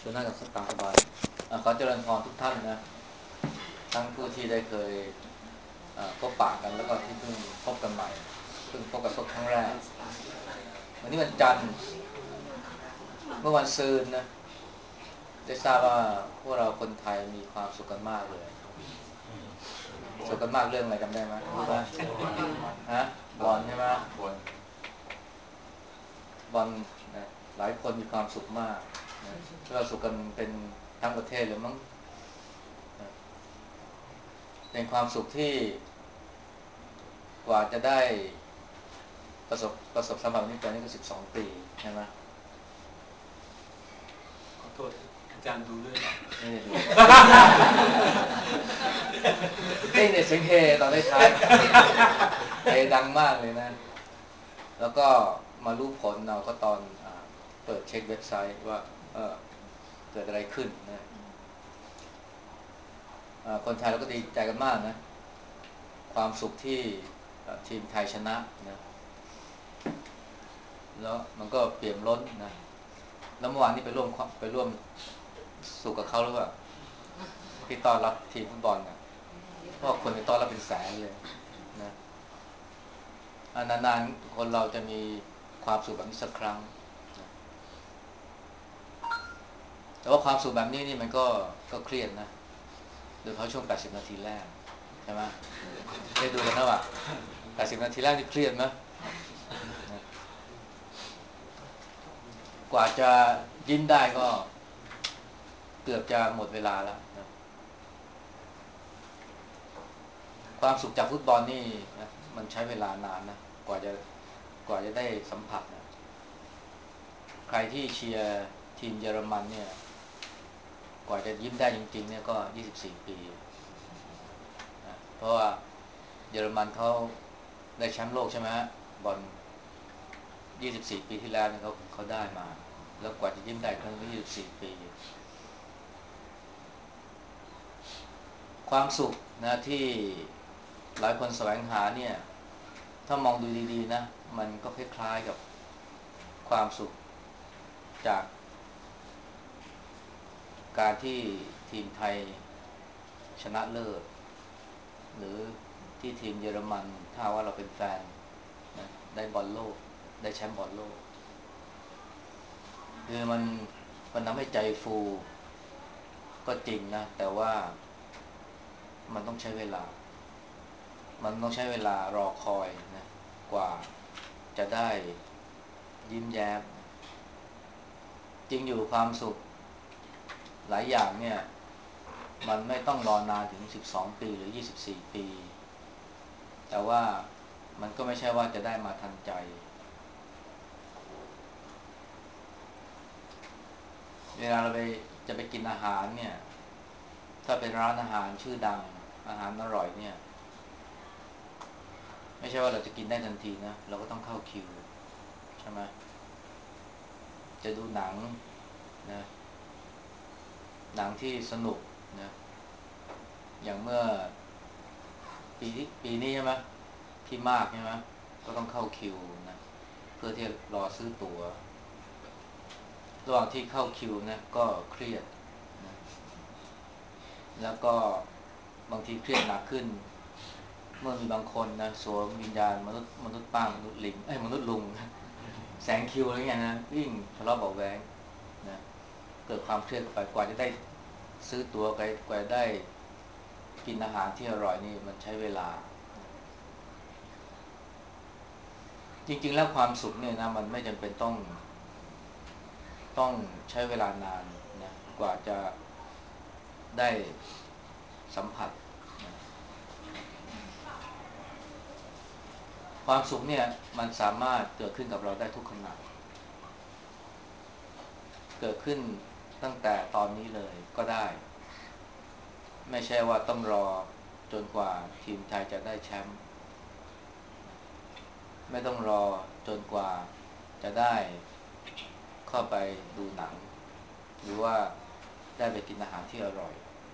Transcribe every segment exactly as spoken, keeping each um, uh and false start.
ส่วนหน้ากับตามสบายขอเจริญพรทุกท่านนะทั้งผู้ที่ได้เคยพบปะกันแล้วก็ที่เพิ่งพบกันใหม่เพิ่งพบกันพบครั้งแรกวันนี้วันจันทร์เมื่อวันซืนนะได้ทราบว่าพวกเราคนไทยมีความสุขกันมากเลยสุขกันมากเรื่องอะไรจำได้ไหมรู้ไหมฮะบอลใช่ไหมบอลบอลนะหลายคนมีความสุขมากนะก็สุขกันเป็นทั้งประเทศเลยมั้งเป็นความสุขที่กว่าจะได้ประสบประสบสัมผัสนี้ไปนี่ก็สิบสองปีใช่ไหมขอโทษอาจารย์ดูด้วยหรอไม่ได้ดูเต้นเสียงเฮตอนได้ท้ายเฮดังมากเลยนะแล้วก็มารู้ผลเราก็ตอนเปิดเช็คเว็บไซต์ว่าเออเกิดอะไรขึ้นนะคนไทยเราก็ดีใจกันมากนะความสุขที่ทีมไทยชนะนะแล้วมันก็เปี่ยมล้นนะแล้วเมื่อวานนี้ไปร่วมไปร่วมสุขกับเขาหรือเปล่าที่ต้อนรับทีมฟุตบอลนะเพราะคนไปต้อนรับเป็นแสนเลยนะนานๆคนเราจะมีความสุขแบบนี้สักครั้งนะแต่ว่าความสุขแบบนี้นี่มันก็ก็เครียดนะโดยเฉพาะช่วงแปดสิบนาทีแรกใช่ไหมได้ดูกันนะว่าแปดสิบนาทีแรกนี่เครียดไหมกว่าจะยิ้มได้ก็เกือบจะหมดเวลาแล้วนะความสุขจากฟุตบอลนี่นะมันใช้เวลานานนะกว่าจะกว่าจะได้สัมผัสนะใครที่เชียร์ทีมเยอรมันเนี่ยกว่าจะยิ้มได้จริงๆเนี่ยก็ยี่สิบสี่ปีนะเพราะว่าเยอรมันเขาได้แชมป์โลกใช่ไหมฮะบอลยี่สิบสี่ปีที่แล้วเนี่ยเขาเขาได้มาแล้วกว่าจะยิ้มได้ครั้งก็ยี่สิบสี่ปีความสุขนะที่หลายคนแสวงหาเนี่ยถ้ามองดูดีๆนะมันก็คล้ายๆกับความสุขจากการที่ทีมไทยชนะเลิศหรือที่ทีมเยอรมันถ้าว่าเราเป็นแฟนนะได้บอลโลกได้แชมป์บอลโลกคือมันมันทำให้ใจฟูก็จริงนะแต่ว่ามันต้องใช้เวลามันต้องใช้เวลารอคอยนะกว่าจะได้ยิ้มแย้มจริงอยู่ความสุขหลายอย่างเนี่ยมันไม่ต้องรอนานถึงสิบสองปีหรือยี่สิบสี่ปีแต่ว่ามันก็ไม่ใช่ว่าจะได้มาทันใจเวลาเราไปจะไปกินอาหารเนี่ยถ้าเป็นร้านอาหารชื่อดังอาหารอร่อยเนี่ยไม่ใช่ว่าเราจะกินได้ทันทีนะเราก็ต้องเข้าคิวใช่ไหมจะดูหนังนะหนังที่สนุกนะอย่างเมื่อปีที่ปีนี้ใช่ไหมพี่มากใช่ไหมก็ต้องเข้าคิวนะเพื่อที่จะรอซื้อตั๋วระหว่างที่เข้าคิวนะก็เครียดนะแล้วก็บางทีเครียดหนักขึ้นเมื่อมีบางคนนะสวมวิญญาณมนุษย์มนุษย์ป้ามนุษย์ลิงไอ้มนุษย์ลุงแสงคิวอะไรเงี้ยนะวิ่งทะเลาะเบาแวงนะเกิดความเครียดไปกว่าจะได้ซื้อตั๋วกว่าจะได้กินอาหารที่อร่อยนี่มันใช้เวลาจริงๆแล้วความสุขเนี่ยนะมันไม่จำเป็นต้องต้องใช้เวลานานนะกว่าจะได้สัมผัสนะความสุขเนี่ยมันสามารถเกิดขึ้นกับเราได้ทุกขณะเกิดขึ้นตั้งแต่ตอนนี้เลยก็ได้ไม่ใช่ว่าต้องรอจนกว่าทีมไทยจะได้แชมป์ไม่ต้องรอจนกว่าจะได้เข้าไปดูหนังหรือว่าได้ไปกินอาหารที่อร่อย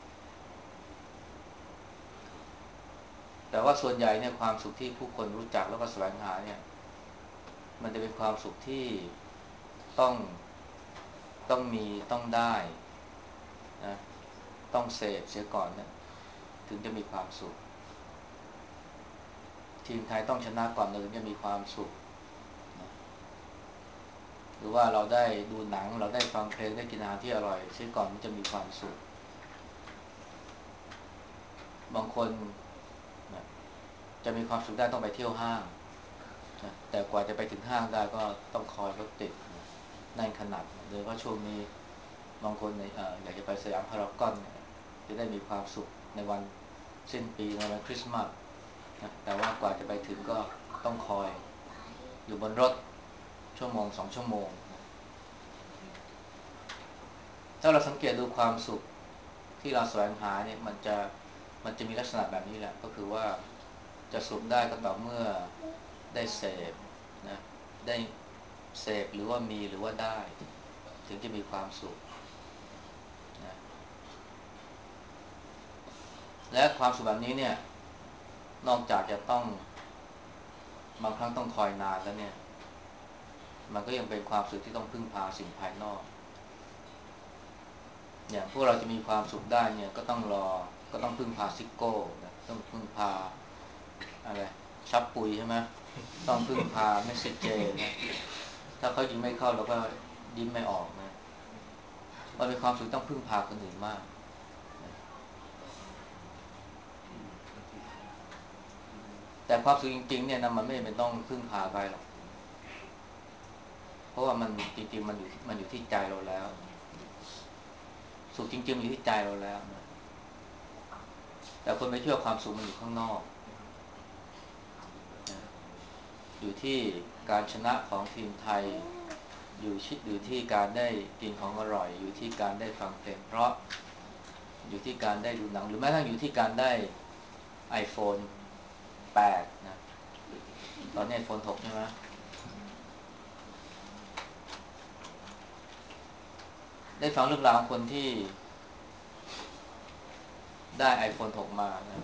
แต่ว่าส่วนใหญ่เนี่ยความสุขที่ผู้คนรู้จักแล้วก็แสวงหาเนี่ยมันจะเป็นความสุขที่ต้องต้องมีต้องได้นะต้องเสพเสียก่อนนะถึงจะมีความสุขทีมไทยต้องชนะก่อนถึงจะมีความสุขนะหรือว่าเราได้ดูหนังเราได้ฟังเพลงได้กินอาหารที่อร่อยเสียก่อนมันจะมีความสุขบางคนนะจะมีความสุขได้ต้องไปเที่ยวห้างนะแต่กว่าจะไปถึงห้างได้ก็ต้องคอยรถติดนะแน่นขนาดโดยเฉพาะช่วงนี้บางคนในออยากจะไปสยามพารากอนเนี่ยจะได้มีความสุขในวันสิ้นปีในวันคริสต์มาสนะแต่ว่ากว่าจะไปถึงก็ต้องคอยอยู่บนรถชั่วโมงสองชั่วโมงนะถ้าเราสังเกตดูความสุขที่เราแสวงหาเนี่ยมันจะมันจะมีลักษณะแบบนี้แหละก็คือว่าจะสุขได้ก็ต่อเมื่อได้เสพนะได้เสพหรือว่ามีหรือว่าได้ถึงจะมีความสุขนะและความสุขแบบนี้เนี่ยนอกจากจะต้องบางครั้งต้องคอยนานแล้วเนี่ยมันก็ยังเป็นความสุขที่ต้องพึ่งพาสิ่งภายนอกอย่างพวกเราจะมีความสุขได้เนี่ยก็ต้องรอก็ต้องพึ่งพาซิโก้นะต้องพึ่งพาอะไรชับปุยใช่ไหมต้องพึ่งพาเมสเซเจนะถ้าเขายิงไม่เข้าเราก็ยิ้มไม่ออกนะมันเป็นความสุขต้องพึ่งพาคนอื่นมากแต่ความสุขจริงๆเนี่ยนะมันไม่เป็นต้องพึ่งพาใครหรอกเพราะว่ามันจริงๆมันอยู่มันอยู่ที่ใจเราแล้วสุขจริงๆมันอยู่ที่ใจเราแล้วนะแต่คนไปเที่ยวความสุขมันอยู่ข้างนอกนะอยู่ที่การชนะของทีมไทยอยู่ชิดอยู่ที่การได้กินของอร่อยอยู่ที่การได้ฟังเพลงเพราะอยู่ที่การได้ดูหนังหรือแม้กระทั่งอยู่ที่การได้ iPhone แปดนะตอนนี้ iPhone หกใช่ไหมได้ฟังเรื่องราวของคนที่ได้ iPhone หกมานะ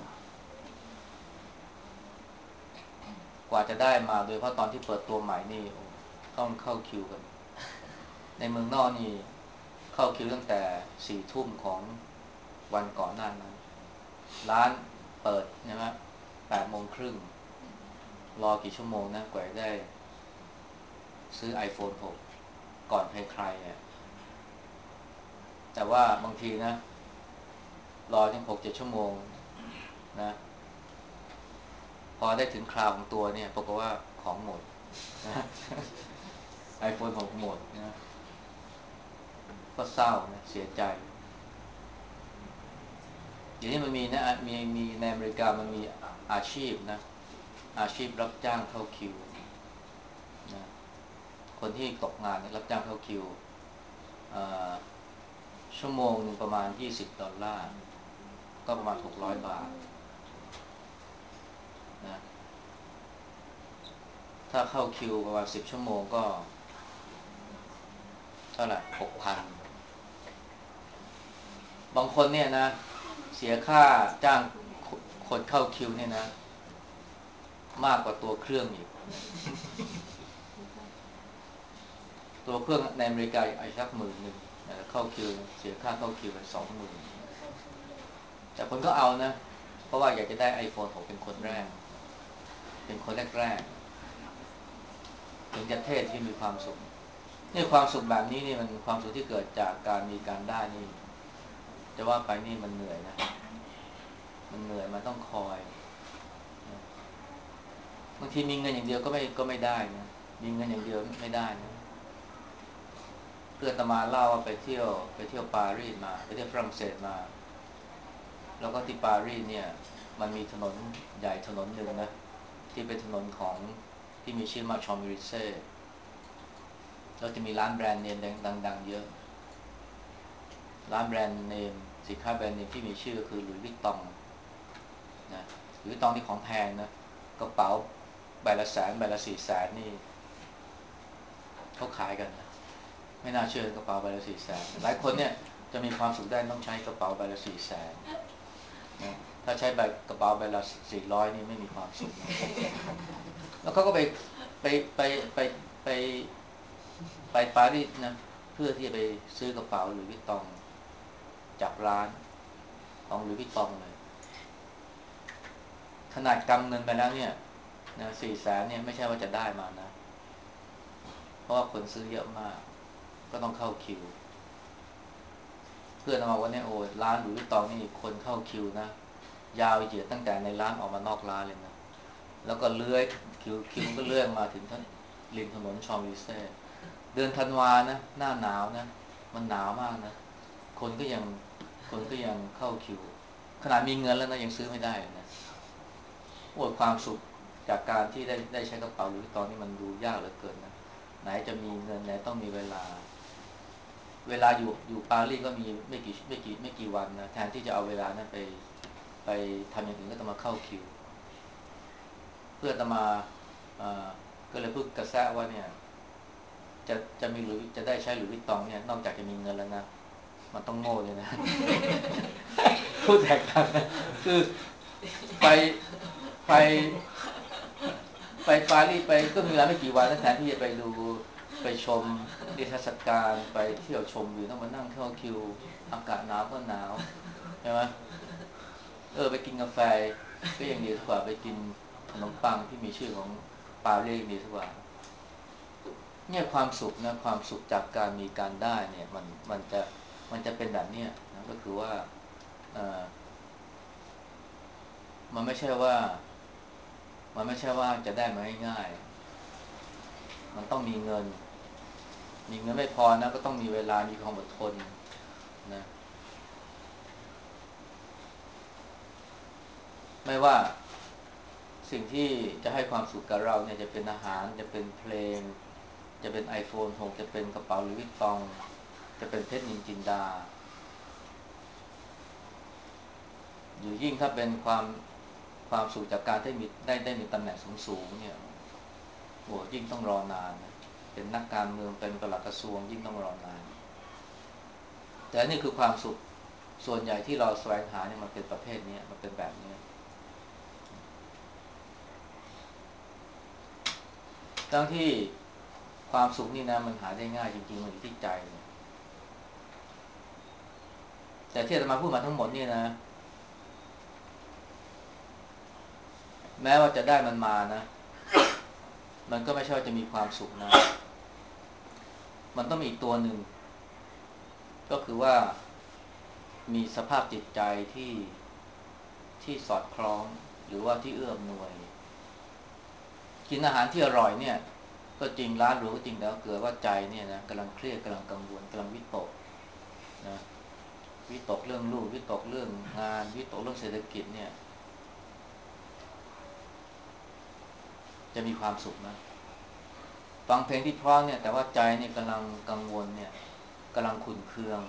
กว่าจะได้มาโดยเฉพาะตอนที่เปิดตัวใหม่นี่ต้องเข้าคิวกันในเมืองนอกนี่เข้าคิวตั้งแต่สี่ทุ่มของวันก่อนหน้านั้นร้านเปิดใช่ไหมแปดโมงครึ่งรอกี่ชั่วโมงนะกว่าจะได้ซื้อ iPhone หกก่อนใครๆอ่ะแต่ว่าบางทีนะรอถึงหกเจ็ดชั่วโมงนะพอได้ถึงคราวของตัวเนี่ยปรากฏว่าของหมดนะ iPhone หกหมดนะก็เศร้านะเสียใจอย่างนี้มันมีนะมีมีในอเมริกามันมีอาชีพนะอาชีพรับจ้างเข้าคิวนะคนที่ตกงานเนี่ยรับจ้างเข้าคิวชั่วโมงหนึ่งประมาณยี่สิบดอลลาร์ก็ประมาณหกร้อยบาทนะถ้าเข้าคิวประมาณสิบชั่วโมงก็เท่าไหร่หกพันบางคนเนี่ยนะเสียค่าจ้างคนเข้าคิวเนี่ยนะมากกว่าตัวเครื่องอีกตัวเครื่องในอเมริกาไอ้สักหมื่นหนึ่งเข้าคิวเสียค่าเข้าคิวไปสองหมื่นแต่คนก็เอานะเพราะว่าอยากจะได้ iPhone หกเป็นคนแรกเป็นคนแรกๆถึงจะเทศที่มีความสุขนี่ความสุขแบบนี้นี่มันความสุขที่เกิดจากการมีการได้นี่จะว่าไปนี่มันเหนื่อยนะมันเหนื่อยมันต้องคอยนะบางทีมีเงินอย่างเดียวก็ไม่ก็ไม่ได้นะมีเงินอย่างเดียวไม่ได้นะเพื่อนอาตมาเล่าว่าไปเที่ยวไปเที่ยวปารีสมาไปเที่ยวฝรั่งเศสมาแล้วก็ที่ปารีสเนี่ยมันมีถนนใหญ่ถนนหนึ่งนะที่เป็นถนนของที่มีชื่อมาชอมิริเซ่แล้วจะมีร้านแบรนด์เนมดังๆเยอะร้านแบรนด์เนมสินค้าแบรนด์เนมที่มีชื่อก็คือหลุยส์วิตตองนะหลุยส์วิตตองนี่ของแพงนะกระเป๋าใบละแสนใบละสี่แสนนี่เขาขายกันนะไม่น่าเชื่อกระเป๋าใบละสี่แสนหลายคนเนี่ยจะมีความสุขได้ต้องใช้กระเป๋าใบละสี่แสนนะถ้าใช้ใบกระเป๋าใบละสี่ร้อยนี่ไม่มีความสุขนะแล้วเขาก็ไปไปไปไปไปไปปารีสนะพื่อที่จะไปซื้อกระเป๋าหรือวิตตองจากร้านของหรือวิตตองเลยขนาดกำเงินไปแล้วเนี่ยนะสี่แสนเนี่ยไม่ใช่ว่าจะได้มานะเพราะว่าคนซื้อเยอะมากก็ต้องเข้าคิวเพื่อนมาว่าเนี่ยโอ้ร้านหรือวิตตองนี่คนเข้าคิวนะยาวเหยียดตั้งแต่ในร้านออกมานอกร้านเลยนะแล้วก็เลื้อยคิวคิวก็เลื่อยมาถึงท่านริมถนนชองลิเซ่เดือนธันวานะหน้าหนาวนะมันหนาวมากนะคนก็ยังคนก็ยังเข้าคิวขนาดมีเงินแล้วนะยังซื้อไม่ได้เลยนะโอ้ความสุขจากการที่ได้ได้ใช้กระเป๋าหรือตอนนี้มันดูยากเหลือเกินนะไหนจะมีเงินไหนต้องมีเวลาเวลาอยู่อยู่ปารีสก็มีไม่กี่ไม่กี่ไม่กี่วันนะแทนที่จะเอาเวลานั้นไปไปทำอย่างอื่นก็ต้องมาเข้าคิวเพื่อจะมาก็เลยพูดกระแซะว่าเนี่ยจะจะมีหรือจะได้ใช้หรือวิตตองเนี่ยนอกจากจะมีเงินแล้วนะมันต้องโง่เลยนะพูดแตกต่างนะคือไปไปไปปารีสไปก็มีเวลาไม่กี่วันแทนที่จะไปดูไปชมนิทรรศการไปเที่ยวชมวิวต้องมานั่งเข้าคิวอากาศหนาวก็หนาวใช่ไหมเออไปกินกาแฟก็ยังดีกว่าไปกินขนมปังที่มีชื่อของปารีสดีกว่าเนี่ยความสุขนะความสุขจากการมีการได้เนี่ยมันมันจะมันจะเป็นแบบนี้นะก็คือว่าเออมันไม่ใช่ว่ามันไม่ใช่ว่าจะได้มาง่ายๆมันต้องมีเงินมีเงินไม่พอนะก็ต้องมีเวลามีความอดทนนะไม่ว่าสิ่งที่จะให้ความสุขกับเราเนี่ยจะเป็นอาหารจะเป็นเพลงจะเป็น iPhone หกจะเป็นกระเป๋าหรือวิตตองจะเป็นเพชรนินจินดาหรือยิ่งถ้าเป็นความความสุขจากการได้มีได้ได้มีตำแหน่งสูงๆเนี่ยโหยิ่งต้องรอนานนะเป็นนักการเมืองเป็นปลัดกระทรวงยิ่งต้องรอนานแต่นี่คือความสุขส่วนใหญ่ที่เราแสวงหาเนี่ยมันเป็นประเภทนี้มันเป็นแบบนี้ทั้งที่ความสุขนี่นะมันหาได้ง่ายจริงๆมันอยู่ที่ใจเนี่ยแต่ที่อาตมาพูดมาทั้งหมดนี่นะแม้ว่าจะได้มันมานะมันก็ไม่ใช่ว่าจะมีความสุขนะมันต้องมีอีกตัวหนึ่งก็คือว่ามีสภาพจิตใจที่ที่สอดคล้องหรือว่าที่เอื้ออำนวยกินอาหารที่อร่อยเนี่ยก็จริงร้านหรูก็จริงแล้วเกิดว่าใจเนี่ยนะกำลังเครียดกำลังกังวลกำลังวิตกนะวิตกเรื่องลูกวิตกเรื่องงานวิตกเรื่องเศรษฐกิจเนี่ยจะมีความสุขนะฟังเพลงที่เพราะเนี่ยแต่ว่าใจเนี่ยกำลังกังวลเนี่ยกำลังขุ่นเคือง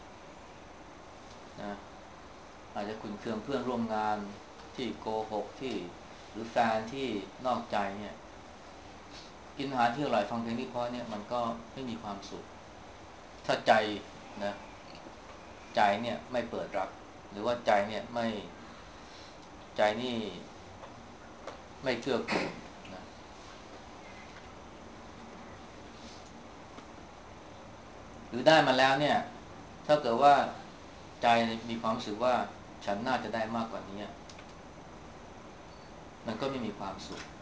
นะอาจจะขุ่นเคืองเพื่อนร่วมงานที่โกหกที่หรือแฟนที่นอกใจเนี่ยกินอาหารที่อร่อยฟังเพลงที่เพราะเนี่ยมันก็ไม่มีความสุขถ้าใจนะใจเนี่ยไม่เปิดรับหรือว่าใจเนี่ยไม่ใจนี่ไม่เกื้อกูลนะหรือได้มาแล้วเนี่ยถ้าเกิดว่าใจมีความรู้สึกว่าฉันน่าจะได้มากกว่านี้มันก็ไม่มีความสุข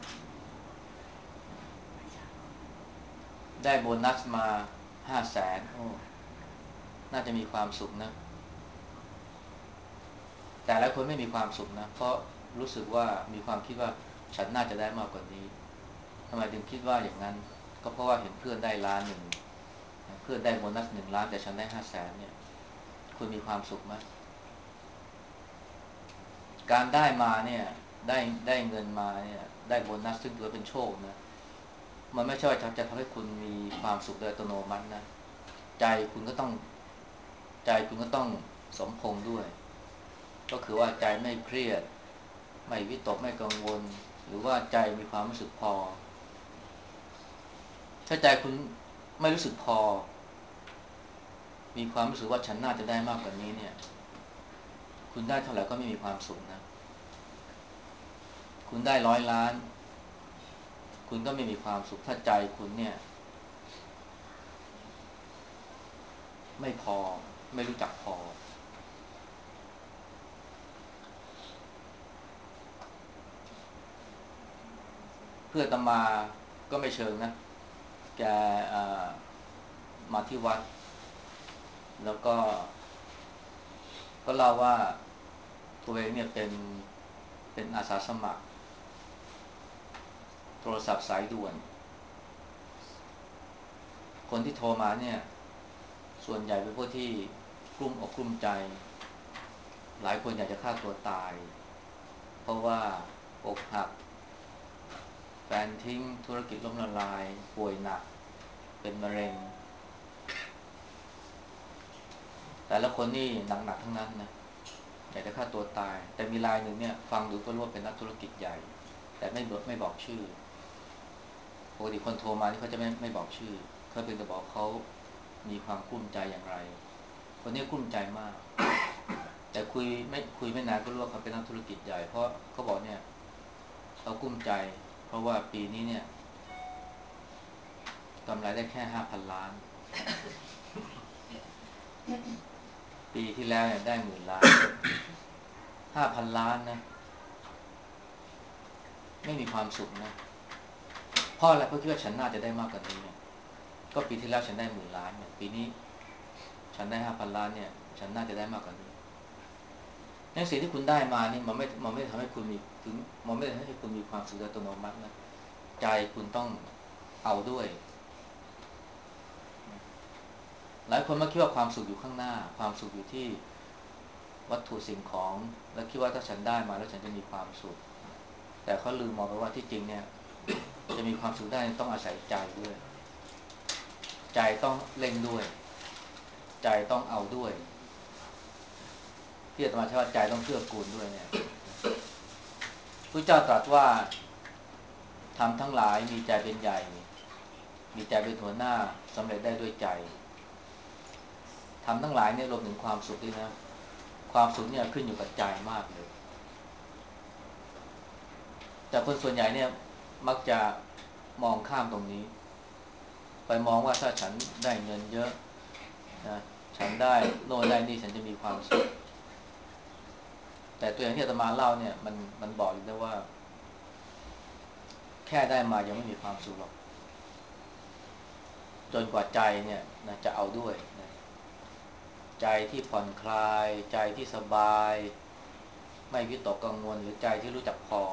ได้โบนัสมาห้าแสนโอ้น่าจะมีความสุขนะแต่หลายคนไม่มีความสุขนะเพราะรู้สึกว่ามีความคิดว่าฉันน่าจะได้มากกว่านี้ทำไมถึงคิดว่าอย่างนั้นก็เพราะว่าเห็นเพื่อนได้ล้านหนึ่งเพื่อนได้โบนัสหนึ่งล้านแต่ฉันได้ห้าแสนเนี่ยคุณมีความสุขไหมการได้มาเนี่ยได้ได้เงินมาเนี่ยได้โบนัสซึ่งถือว่าเป็นโชคนะมันไม่ใช่ว่าจะทำให้คุณมีความสุขโดยอัตโนมัตินะใจคุณก็ต้องใจคุณก็ต้องสมพงษ์ด้วยก็คือว่าใจไม่เครียดไม่วิตกไม่กังวลหรือว่าใจมีความรู้สึกพอถ้าใจคุณไม่รู้สึกพอมีความรู้สึกว่าฉันน่าจะได้มากกว่านี้เนี่ยคุณได้เท่าไหร่ก็ไม่มีความสุขนะคุณได้ร้อยล้านคุณก็ไม่มีความสุขถ้าใจคุณเนี่ยไม่พอไม่รู้จักพอเพื่อนอาตมาก็ไม่เชิงนะแกมาที่วัดแล้วก็ก็เล่าว่าตัวเองเนี่ยเป็นเป็นอาสาสมัครโทรศัพท์สายด่วนคนที่โทรมาเนี่ยส่วนใหญ่เป็นพวกที่กลุ้มอกกลุ้มใจหลายคนอยากจะฆ่าตัวตายเพราะว่าอกหักแฟนทิ้งธุรกิจล้มละลายป่วยหนักเป็นมะเร็งแต่ละคนนี่หนักๆทั้งนั้นนะอยากจะฆ่าตัวตายแต่มีรายหนึ่งเนี่ยฟังดูก็รู้ว่าเป็นนักธุรกิจใหญ่แต่ไม่บอกไม่บอกชื่อปกติคนโทรมาที่เขาจะไม่ไม่บอกชื่อเขาเพียงแต่บอกเขามีความกลุ้มใจอย่างไรคนนี้กลุ้มใจมากแต่คุยไม่คุยไม่นานก็รู้ว่าเขาเป็นนักธุรกิจใหญ่เพราะเขาบอกเนี่ยเขากลุ้มใจเพราะว่าปีนี้เนี่ยกำไรได้แค่ห้าพันล้านปีที่แล้วเนี่ยได้หมื่นล้านห้าพันล้านนะไม่มีความสุขนะเพราะอะไรเพราะคิดว่าฉันน่าจะได้มากกว่านี้เนี่ยก็ปีที่แล้วฉันได้หมื่นล้านเนี่ยปีนี้ฉันได้ห้าพันล้านเนี่ยฉันน่าจะได้มากกว่านี้ในสิ่งที่คุณได้มานี่มันไม่มันไม่ทำให้คุณมีถึงมันไม่ทำให้คุณมีความสุขอัตโนมัตินะใจคุณต้องเอาด้วยหลายคนมาคิดว่าความสุขอยู่ข้างหน้าความสุขอยู่ที่วัตถุสิ่งของแล้วคิดว่าถ้าฉันได้มาแล้วฉันจะมีความสุขแต่เขาลืมมองไปว่าที่จริงเนี่ยจะมีความสุขได้ต้องอาศัยใจด้วยใจต้องเล่นด้วยใจต้องเอาด้วยที่อาตมาใช้ว่าใจต้องเกื้อกูลด้วยเนี่ยพระเจ้าตรัสว่าทำทั้งหลายมีใจเป็นใหญ่มีใจเป็นหัวหน้าสำเร็จได้ด้วยใจทำทั้งหลายเนี่ยรวมถึงความสุขด้วยนะความสุขเนี่ยขึ้นอยู่กับใจมากเลยแต่คนส่วนใหญ่เนี่ยมักจะมองข้ามตรงนี้ไปมองว่าถ้าฉันได้เงินเยอะนะฉันได้โน่นได้นี่ฉันจะมีความสุขแต่ตัวอย่างที่อาตมาเล่าเนี่ยมันมันบอกอยู่นะว่าแค่ได้มายังไม่มีความสุขหรอกจนกว่าใจเนี่ยนะจะเอาด้วยนะใจที่ผ่อนคลายใจที่สบายไม่วิตกกังวลหรือใจที่รู้จักพอ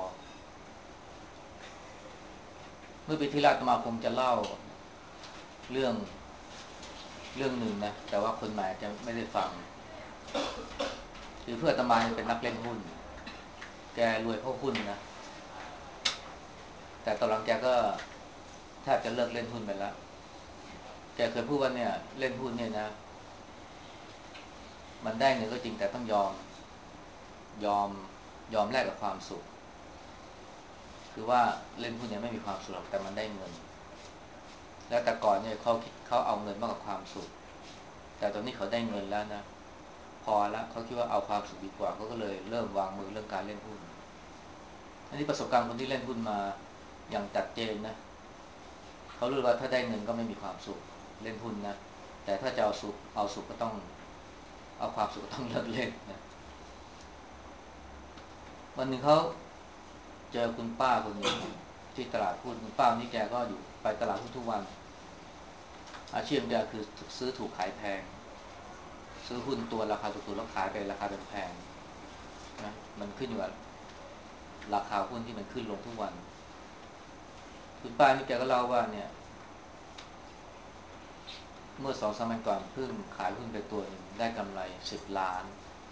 เมื่อปีที่แล้วอาตมาคงจะเล่าเรื่องเรื่องหนึ่งนะแต่ว่าคนใหม่จะไม่ได้ฟังคือเพื่อนอาตมาเป็นนักเล่นหุ้นแกรวยเพราะหุ้นนะแต่ตอนหลังแกก็แทบจะเลิกเล่นหุ้นไปแล้วแกเคยพูดว่าเนี่ยเล่นหุ้นเนี่ยนะมันได้เงินก็จริงแต่ต้องยอมยอมยอมแลกกับความสุขคือว่าเล่นหุ้นเนี่ยไม่มีความสุขแต่มันได้เงินแล้วแต่ก่อนเนี่ยเขาเขาเอาเงินมากกว่าความสุขแต่ตอนนี้เขาได้เงินแล้วนะพอแล้วเขาคิดว่าเอาความสุขดีกว่าเขาก็เลยเริ่มวางมือเรื่องการเล่นหุ้นอันนี้ประสบการณ์คนที่เล่นหุ้นมาอย่างจัดเจนนะเขารู้ว่าถ้าได้เงินก็ไม่มีความสุขเล่นหุ้นนะแต่ถ้าจะเอาสุขเอาสุขก็ต้องเอาความสุขก็ต้องเลิกเล่นนะวันหนึ่งเขาเจอคุณป้าคนหนึ่งที่ตลาดหุ้นคุณป้านี่แกก็อยู่ไปตลาดหุ้นทุกวันอาชีพแกคือซื้อถูกขายแพงซื้อหุ้นตัวราคาถูกๆแล้วขายไปราคาแพงๆนะมันขึ้นอยู่กับราคาหุ้นที่มันขึ้นลงทุกวันคุณป้านี่แกก็เล่าว่าเนี่ยเมื่อสองสามวันก่อนเพิ่งขายหุ้นไปตัวหนึ่งได้กำไรสิบล้าน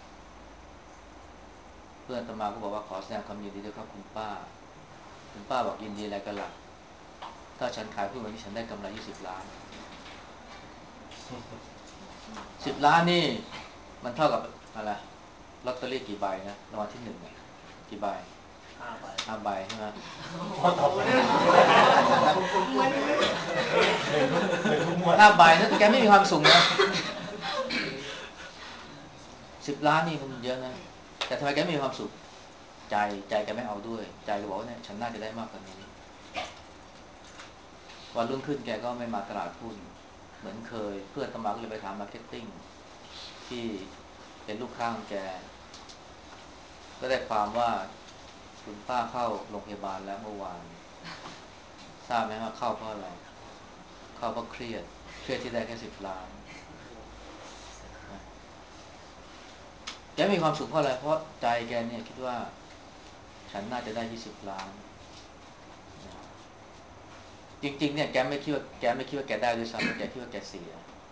เพื่อนอาตมาก็บอกว่าขอแสดงความยินดีด้วยครับคุณป้าคุณป้าบอกยินดีอะไรกันล่ะถ้าฉันขายหุ้นวันนี้ฉันได้กำไรยี่สิบล้านสิบล้านนี่มันเท่ากับอะไรลอตเตอรี่กี่ใบนะรางวัลที่หนึ่งเนี่ยกี่ใบห้าใบห้าใบใช่ไหมห้าใบนะแต่แกไม่มีความสุขนะสิบล้านนี่มันเยอะนะแต่ทำไมแกไม่มีความสุขใจใจแกไม่เอาด้วยใจก็บอกว่าเนี่ยฉันน่าจะได้มากกว่านี้วันรุ่งขึ้นแกก็ไม่มาตลาดหุ้นเหมือนเคยเพื่อนตมาก็เลยไปถามมาร์เก็ตติ้งที่เป็นลูกค้าของแกก็ได้ความว่าคุณป้าเข้าโรงพยาบาลแล้วเมื่อวานทราบไหมว่าเข้าเพราะอะไรเข้าเพราะเครียดเครียดที่ได้แค่สิบล้านแกมีความสุขเพราะอะไรเพราะใจแกเนี่ยคิดว่าฉันน่าจะได้ยี่สิบล้านจริงๆเนี่ยแกไม่คิดว่าแกไม่คิดว่าแกได้ด้วยซ้ำแกคิดว่าแกเสีย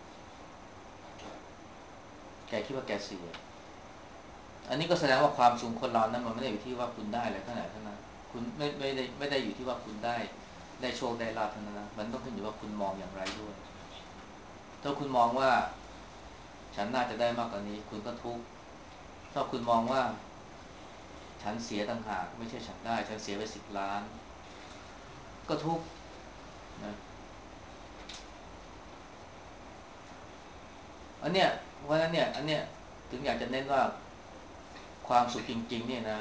แกคิดว่าแกเสียอันนี้ก็แสดงว่าความสูงคนเรานั้นมันไม่ได้อยู่ที่ว่าคุณได้อะไรเท่าไหร่เท่านั้นคุณไม่ไม่ได้ไม่ได้อยู่ที่ว่าคุณได้ได้โชคได้ลาภเท่านั้นนะมันต้องขึ้นอยู่ว่าคุณมองอย่างไรด้วยถ้าคุณมองว่าฉันน่าจะได้มากกว่านี้คุณก็ทุกข์ถ้าคุณมองว่าฉันเสียต่างหากไม่ใช่ฉันได้ฉันเสียไปสิบล้านก็ทุกข์นะอันเนี้ยเพราะฉะนั้นเนี่ยอันเนี้ยถึงอยากจะเน้นว่าความสุขจริงๆเนี่ยนะ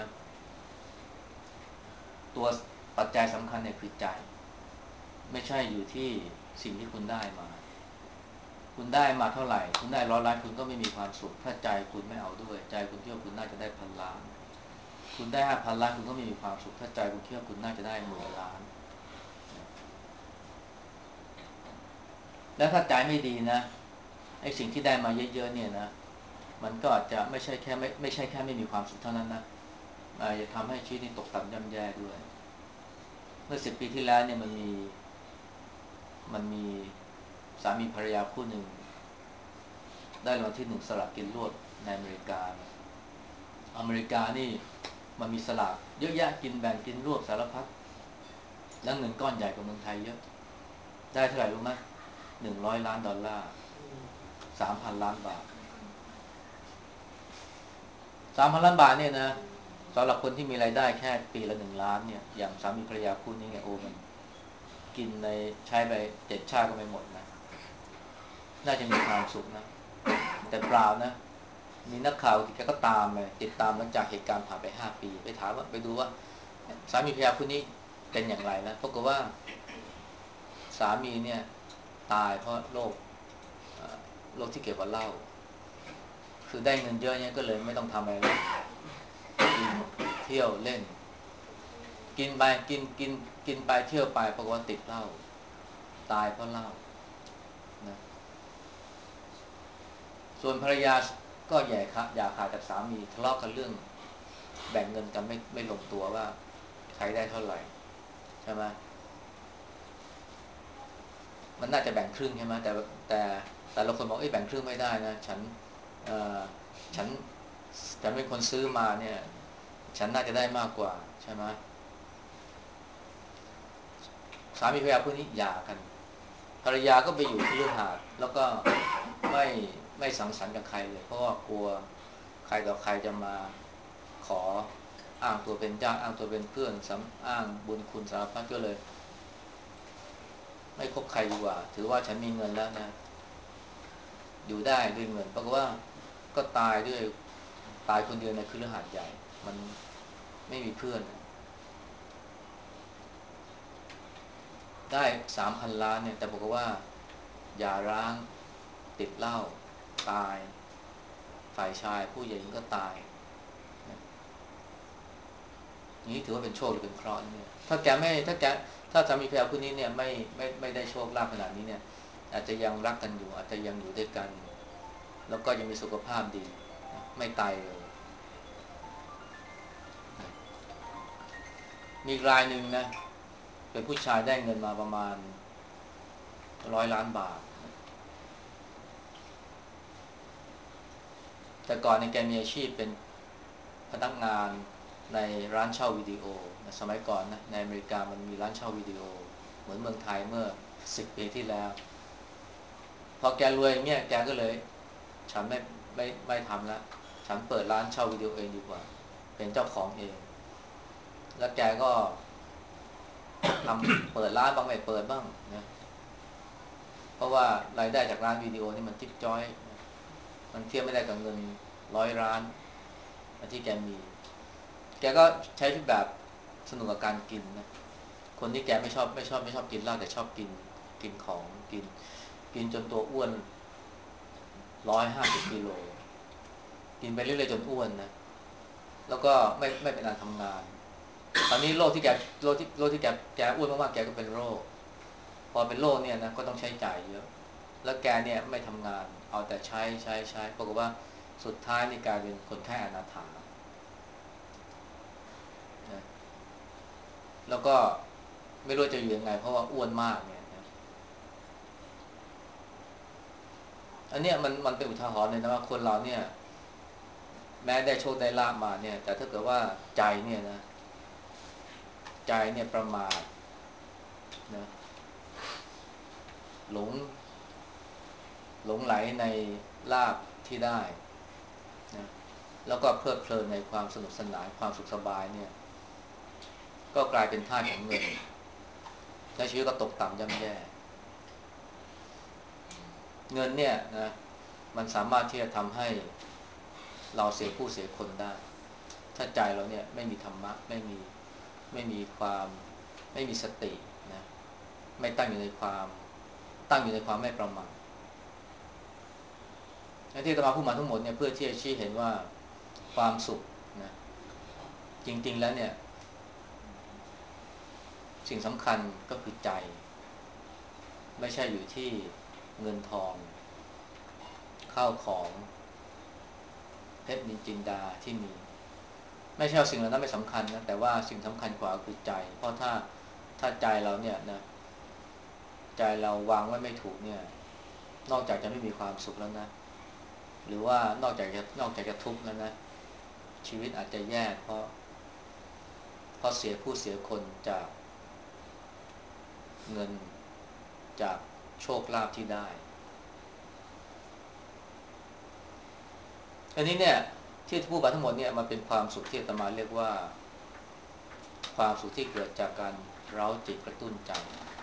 ตัวปัจจัยสำคัญเนี่ยคือใจไม่ใช่อยู่ที่สิ่งที่คุณได้มาคุณได้มาเท่าไหร่คุณได้ร้อยล้านคุณก็ไม่มีความสุขถ้าใจคุณไม่เอาด้วยใจคุณคิดว่าคุณน่าจะได้พันล้านคุณได้ห้าพันล้านคุณก็ไม่มีความสุขถ้าใจคุณคิดว่าคุณน่าจะได้หมื่นล้านแล้วถ้าใจไม่ดีนะไอ้สิ่งที่ได้มาเยอะๆเนี่ยนะมันก็อาจจะไม่ใช่แค่ไม่ไม่ใช่แค่ไม่มีความสุขเท่านั้นนะอาจจะทำให้ชีวิตนี้ตกต่ำย่ำแย่ด้วยเมื่อสิบปีที่แล้วเนี่ยมันมีมันมีสามีภรรยาคู่หนึ่งได้รางวัลที่หนึ่งสลากกินรวดในอเมริกาอเมริกานี่มันมีสลากเยอะแยะกินแบ่งกินรวบสารพัดแล้วเงินก้อนใหญ่กว่าเมืองไทยเยอะได้เท่าไหร่รู้ไหมหนึ่งร้อยล้านดอลลาร์สามพันล้านบาทสามพันล้านบาทเนี่ยนะสำหรับคนที่มีรายได้แค่ปีละหนึ่งล้านเนี่ยอย่างสามีภรรยาคู่นี้เนี่ยโอ้มันกินในใช้ไปเจ็ดชาติก็ไม่หมดนะน่าจะมีความสุขนะแต่เปล่านะมีนักข่าวแกก็ตามไปติดตามหลังจากเหตุการณ์ผ่านไปห้าปีไปถามว่าไปดูว่าสามีภรรยาคู่นี้เป็นอย่างไรนะปรากฏว่าสามีเนี่ยตายเพราะโรคโรคที่เกี่ยวกับเหล้าคือได้เงินเยอะเนี่ยก็เลยไม่ต้องทำอะไรแล้วกินเที่ยวเล่นกินไปกินกินกินไปเที่ยวไปปรากฏว่าติดเหล้าตายเพราะเหล้านะส่วนภรรยาก็แย่ครับอย่าขาดจากสามีทะเลาะกันเรื่องแบ่งเงินกันไม่ไม่ลงตัวว่าใครได้เท่าไหร่ใช่ไหมมันน่าจะแบ่งครึ่งใช่ไหมแต่แต่แต่ละคนบอกเอ้ยแบ่งครึ่งไม่ได้นะฉันเอ่อฉันฉันเป็นคนซื้อมาเนี่ยฉันน่าจะได้มากกว่าใช่ไหมสามีภรรยาคู่นี้หย่ากันภรรยาก็ไปอยู่ที่ฤหาสน์แล้วก็ไม่ไม่สังสรรค์กับใครเลยเพราะว่ากลัวใครต่อใครจะมาขออ้างตัวเป็นญาติอ้างตัวเป็นเพื่อนสำอ้างบุญคุณสารพัดก็เลยไม่คบใครดีกว่าถือว่าฉันมีเงินแล้วนะอยู่ได้ด้วยเงินปรากฏว่าก็ตายด้วยตายคนเดียวในคฤหาสน์ใหญ่มันไม่มีเพื่อนได้สามพันล้านเนี่ยแต่บอกว่าอย่าร้างติดเหล้าตายฝ่ายชายผู้หญิงก็ตายนี้ถือว่าเป็นโชคหรือเป็นเคราะห์เนี่ยถ้าแกไม่ถ้าแกถ้าสามีภรรยาคู่นี้เนี่ยไม่ไม่ไม่ได้โชคลาภขนาดนี้เนี่ยอาจจะยังรักกันอยู่อาจจะยังอยู่ด้วยกันแล้วก็ยังมีสุขภาพดีไม่ตายเลยมีรายหนึ่งนะเป็นผู้ชายได้เงินมาประมาณร้อยล้านบาทแต่ก่อนในแกมีอาชีพเป็นพนักงานในร้านเช่าวิดีโอสมัยก่อนนะในอเมริกามันมีร้านเช่าวิดีโอเหมือนเมืองไทยเมื่อสิบปีที่แล้วพอแกรวยเนี่ยแกก็เลยฉันไม่ไม่ไม่ทำแล้วฉันเปิดร้านเช่าวิดีโอเองดีกว่าเป็นเจ้าของเองแล้วแกก็ทำเปิดร้านบ้างไม่เปิดบ้างนะเพราะว่ารายได้จากร้านวิดีโอนี่มันจิ๊บจ้อยมันเทียบไม่ได้กับเงินร้อยล้านที่แกมีแกก็ใช้ชีวิตแบบสนุกกับการกินนะคนที่แกไม่ชอบไม่ชอบไม่ชอบกินเหล้าแต่ชอบกินกินของกินกินจนตัวอ้วนร้อยห้าสิบกิโลกินไปเรื่อยๆจนอ้วนนะแล้วก็ไม่ไม่เป็นอันทำงานตอนนี้โรคที่แกโรคที่โรคที่แกแกอ้วนมากๆแกก็เป็นโรคพอเป็นโรคเนี่ยนะก็ต้องใช้จ่ายเยอะแล้วแกเนี่ยไม่ทำงานเอาแต่ใช้ใช้ใช้ปรากฏว่าสุดท้ายนี่กลายเป็นคนแค่อนาถานะแล้วก็ไม่รู้จะอยู่ยังไงเพราะว่าอ้วนมากเนี่ยนะอันเนี้ยมันมันเป็นอุทาหรณ์เลยนะว่าคนเราเนี่ยแม้ได้โชคได้ลาภมาเนี่ยแต่ถ้าเกิดว่าใจเนี่ยนะใจเนี่ยประมาทนะหลงหลงไหลในลาภที่ได้นะแล้วก็เพลิดเพลินในความสนุกสนานความสุขสบายเนี่ยก็กลายเป็นทาสของเงินและชีวิตก็ตกต่ำย่ำแย่เงินเนี่ยนะมันสามารถที่จะทำให้เราเสียผู้เสียคนได้ถ้าใจเราเนี่ยไม่มีธรรมะไม่มีไม่มีความไม่มีสตินะไม่ตั้งอยู่ในความตั้งอยู่ในความไม่ประมาทที่อาตมาพูดมาทั้งหมดเนี่ยเพื่อที่จะชี้เห็นว่าความสุขนะจริงๆแล้วเนี่ยสิ่งสำคัญก็คือใจไม่ใช่อยู่ที่เงินทองข้าวของเพชรนินจินดาที่มีไม่ใช่สิ่งเหล่านั้นไม่สำคัญนะแต่ว่าสิ่งสำคัญกว่าคือใจเพราะถ้าถ้าใจเราเนี่ยนะใจเราวางไว้ไม่ถูกเนี่ยนอกจากจะไม่มีความสุขแล้วนะหรือว่านอกจากจะนอกจากจะทุกข์แล้วนะชีวิตอาจจะแย่เพราะเพราะเสียผู้เสียคนจากเงินจากโชคลาภที่ได้อันนี้เนี่ยที่พูดมาทั้งหมดเนี่ยมันเป็นความสุขที่อาตมาเรียกว่าความสุขที่เกิดจากการเร้าจิตกระตุ้นใจ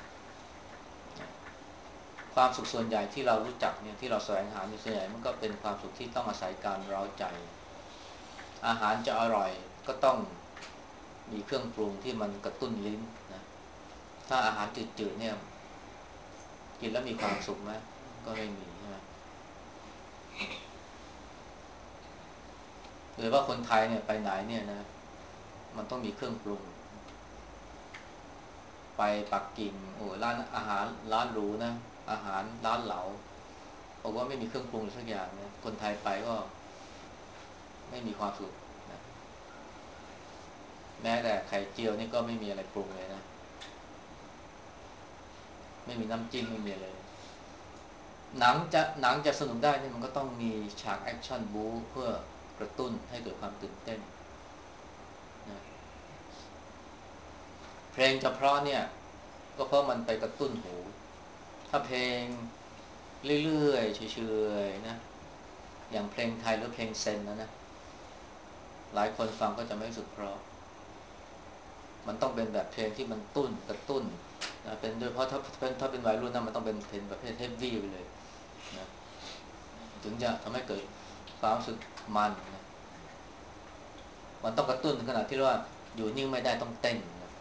ความสุขส่วนใหญ่ที่เรารู้จักเนี่ยที่เราแสวงหาส่วนใหญ่มันก็เป็นความสุขที่ต้องอาศัยการเร้าใจอาหารจะอร่อยก็ต้องมีเครื่องปรุงที่มันกระตุ้นลิ้นนะถ้าอาหารจืดๆเนี่ยกินแล้วมีความสุขไหมก็ไม่มีใช่ไหมโดยเฉพาะคนไทยเนี่ยไปไหนเนี่ยนะมันต้องมีเครื่องปรุงไปปักกิ่งโอ้ร้านอาหารร้านหรูนะอาหารร้านเหลาบอกว่าไม่มีเครื่องปรุงสักอย่างนะคนไทยไปก็ไม่มีความสุขนะแม้แต่ไข่เจียวนี่ก็ไม่มีอะไรปรุงเลยนะไม่มีน้ำจิ้มไม่มีอะไรหนังจะหนังจะสนุกได้นี่มันก็ต้องมีฉากแอคชั่นบู๊เพื่อกระตุ้นให้เกิดความตื่นเต้นนะเพลงจะเพราะเนี่ยก็เพราะมันไปกระตุ้นหูถ้าเพลงเรื่อยๆเฉยๆนะอย่างเพลงไทยหรือเพลงเซนนะนะหลายคนฟังก็จะไม่รู้สึกเพราะมันต้องเป็นแบบเพลงที่มันตุ้นกระตุ้นนะเป็นโดยเพราะถ้าเป็นถ้าเป็นวัยรุ่นนะมันต้องเป็นเพลงประเภทเฮฟวี่ไปเลยนะถึงจะทำให้เกิดความรู้สึกมันนะมันต้องกระตุ้นถึงขนาดที่ว่าอยู่นิ่งไม่ได้ต้องเต้นนะ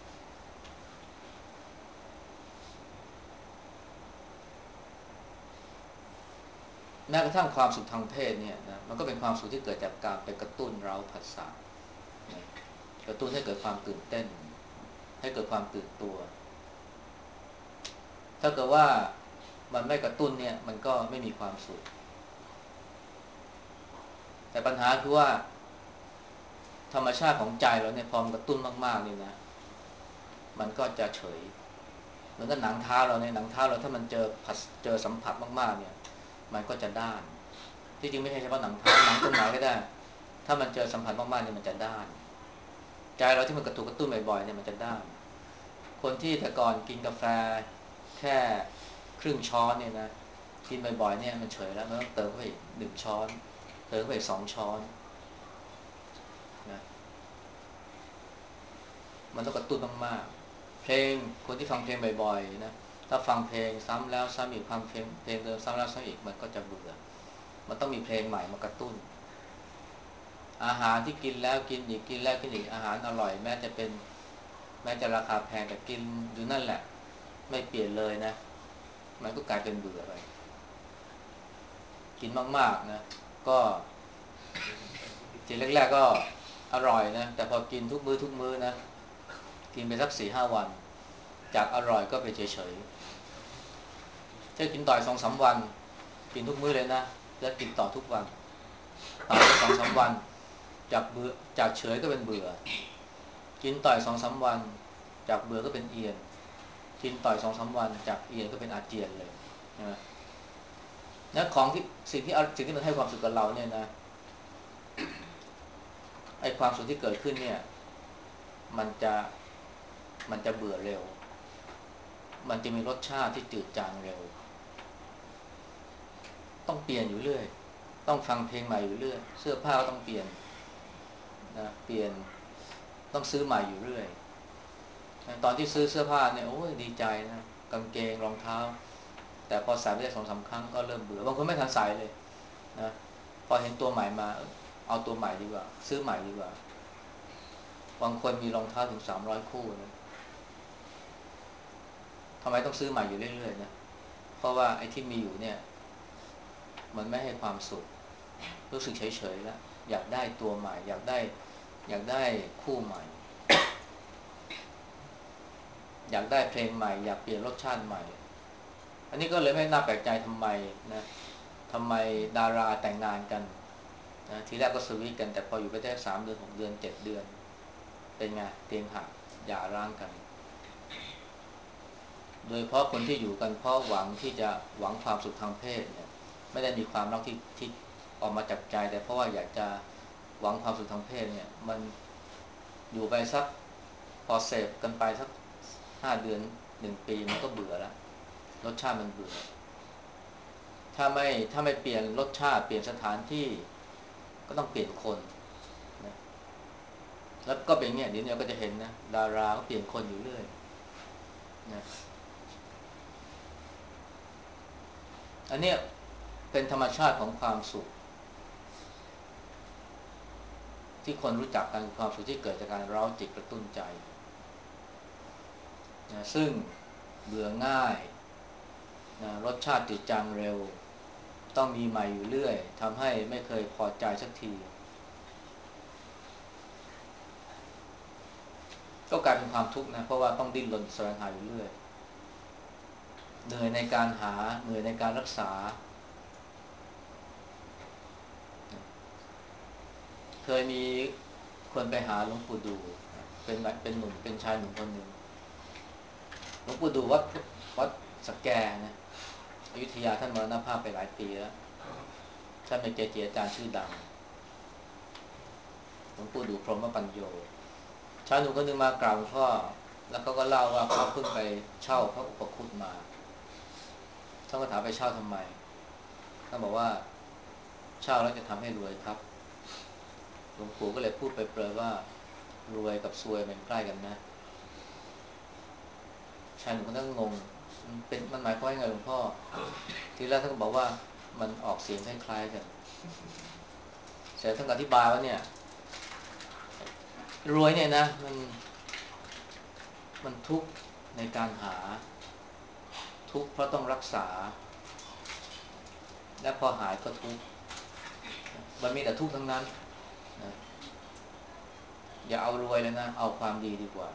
แม้กระทั่งความสุขทางเพศเนี่ยนะมันก็เป็นความสุขที่เกิดจากการไปกระตุ้นเร้าผัสสะนะกระตุ้นให้เกิดความตื่นเต้นให้เกิดความตื่นตัวถ้าเกิดว่ามันไม่กระตุ้นเนี่ยมันก็ไม่มีความสุขแต่ปัญหาคือว่าธรรมชาติของใจเราเนี่ยพอมันกระตุ้นมากๆนี่นะมันก็จะเฉยเหมือนกับหนังเท้าเราเนี่ยหนังเท้าเราถ้ามันเจอผัสเจอสัมผัสมากๆเนี่ยมันก็จะด้านที่จริงไม่ใช่เฉพาะหนังเท้าหนังตรงไหนก็ได้ถ้ามันเจอสัมผัสมากๆเนี่ยมันจะด้านใจเราที่มันกระตุกกระตุ้นบ่อยๆเนี่ยมันจะด้านคนที่แต่ก่อนกินกาแฟแค่ครึ่งช้อนเนี่ยนะกินบ่อยๆเนี่ยมันเฉยแล้วมันต้องเติมเข้าไปอีกหนึ่งช้อนเติมเข้าไปอีกสองช้อนนะมันต้องกระตุ้นมากๆเพลงคนที่ฟังเพลงบ่อยๆนะถ้าฟังเพลงซ้ำแล้วซ้ำอีกฟังเพลงเพลงเดิมซ้ำแล้วซ้ำอีกมันก็จะเบื่อมันต้องมีเพลงใหม่มากระตุ้นอาหารที่กินแล้วกินอีกกินแล้วกินอีกอาหารอร่อยแม้จะเป็นแม้จะราคาแพงแต่กินอยู่นั่นแหละไม่เปลี่ยนเลยนะมันก็กลายเป็นเบื่อไปกินมากๆนะก็ทีแรกๆก็อร่อยนะแต่พอกินทุกมื้อทุกมื้อนะกินไปสักสี่ห้าวันจากอร่อยก็ไปเฉยๆถ้ากินต่อยสองสามวันกินทุกมื้อเลยนะแล้วกินต่อทุกวันต่อไปสองสามวันจากเบื่อจากเฉยก็เป็นเบื่อกินต่อยสองสามวันจากเบื่อก็เป็นเอียนกินต่อยสองสามวันจากเอียนก็เป็นอาเจียนเลยนะนะของที่สิ่งที่สิ่งที่มันให้ความสุขกับเราเนี่ยนะไอ้ความสุขที่เกิดขึ้นเนี่ยมันจะมันจะเบื่อเร็วมันจะมีรสชาติที่จืดจางเร็วต้องเปลี่ยนอยู่เรื่อยต้องฟังเพลงใหม่อยู่เรื่อยเสื้อผ้าก็ต้องเปลี่ยนนะเปลี่ยนต้องซื้อใหม่อยู่เรื่อยตอนที่ซื้อเสื้อผ้าเนี่ยโอ้ยดีใจนะกางเกงรองเท้าแต่พอใส่ไปได้สองสามครั้งก็เริ่มเบื่อบางคนไม่ทันใส่เลยนะพอเห็นตัวใหม่มาเอาตัวใหม่ดีกว่าซื้อใหม่ดีกว่าบางคนมีรองเท้าถึงสามร้อยคู่นะทำไมต้องซื้อใหม่อยู่เรื่อยๆนะเพราะว่าไอ้ที่มีอยู่เนี่ยมันไม่ให้ความสุขรู้สึกเฉยๆแล้วอยากได้ตัวใหม่อยากได้อยากได้คู่ใหม่อยากได้เพลงใหม่อยากเปลี่ยนรสชาติใหม่อันนี้ก็เลยไม่น่าแปลกใจทำไมนะทำไมดาราแต่งงานกันนะทีแรกก็สวีทกันแต่พออยู่ไปได้สามเดือนหกเดือนเจ็ดเดือนเป็นไงเตียงหักหย่าร้างกันโดยเพราะคนที่อยู่กันเพราะหวังที่จะหวังความสุขทางเพศเนี่ยไม่ได้มีความรักที่ที่ออกมาจากใจแต่เพราะว่าอยากจะหวังความสุขทางเพศเนี่ยมันอยู่ไปสักพอเสพกันไปสักห้าเดือนหนึ่งปีมันก็เบื่อแล้วรสชาติมันเบื่อถ้าไม่ถ้าไม่เปลี่ยนรสชาติเปลี่ยนสถานที่ก็ต้องเปลี่ยนคนนะแล้วก็เป็นเงี้ยเดี๋ยวนี้ก็จะเห็นนะดาราก็เปลี่ยนคนอยู่เรื่อยนะอันเนี้ยเป็นธรรมชาติของความสุขที่คนรู้จักกันความสุขที่เกิดจากการเร้าจิตกระตุ้นใจนะซึ่งเบื่อง่ายนะรสชาติจืดจางเร็วต้องมีใหม่อยู่เรื่อยทำให้ไม่เคยพอใจสักทีก็กลายเป็นความทุกข์นะเพราะว่าต้องดิ้นรนแสวงหาอยู่เรื่อยเหนื่อยในการหาเหนื่อยในการรักษาเคยมีคนไปหาหลวงปู่ดูเป็นเป็นหนุ่มเป็นชายหนุ่มคนหนึ่งหลวงปู่ดูวัดวัดสแกนะอยุธยาท่านมรณภาพไปหลายปีแล้วท่านเป็นเกจิอาจารย์ชื่อดังหลวงปู่ดูพรหมปัญโยชายหนุ่มคนหนึ่งมากราบหลวงพ่อแล้วเขาก็เล่าว่าเขาเพิ่งไปเช่าพระอุปคุฎมาท่านก็ถามไปเช่าทำไมท่านบอกว่าเช่าแล้วจะทำให้รวยครับหลวงปู่ก็เลยพูดไปเปรยว่ารวยกับซวยมันใกล้กันนะชายหนุ่มคนนั้นงงเป็นมันหมายความว่าไงหลวงพ่อทีแรกท่านก็บอกว่ามันออกเสียงคล้ายๆกันเสร็จท่านอธิบายว่าเนี่ยรวยเนี่ยนะมันมันทุกข์ในการหาทุกข์เพราะต้องรักษาและพอหายก็ทุกข์มันมีแต่ทุกข์ทั้งนั้นนะอย่าเอารวยเลยนะเอาความดีดีกว่า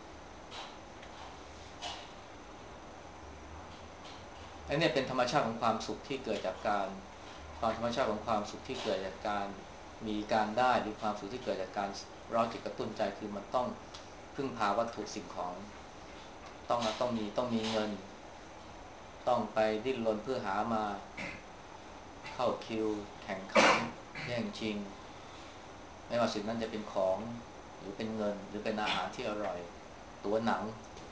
อันนี้เป็นธรรมชาติของความสุขที่เกิดจากการความธรรมชาติของความสุขที่เกิดจากการมีการได้หรือความสุขที่เกิดจากการเร้าจิตกระตุ้นใจคือมันต้องพึ่งพาวัตถุสิ่งของต้องต้องมีต้องมีเงินต้องไปดิ้นรนเพื่อหามาเข้าคิวแข่งขันแย่งชิงไม่ว่าสิ่งนั้นจะเป็นของหรือเป็นเงินหรือเป็นอาหารที่อร่อยตัวหนัง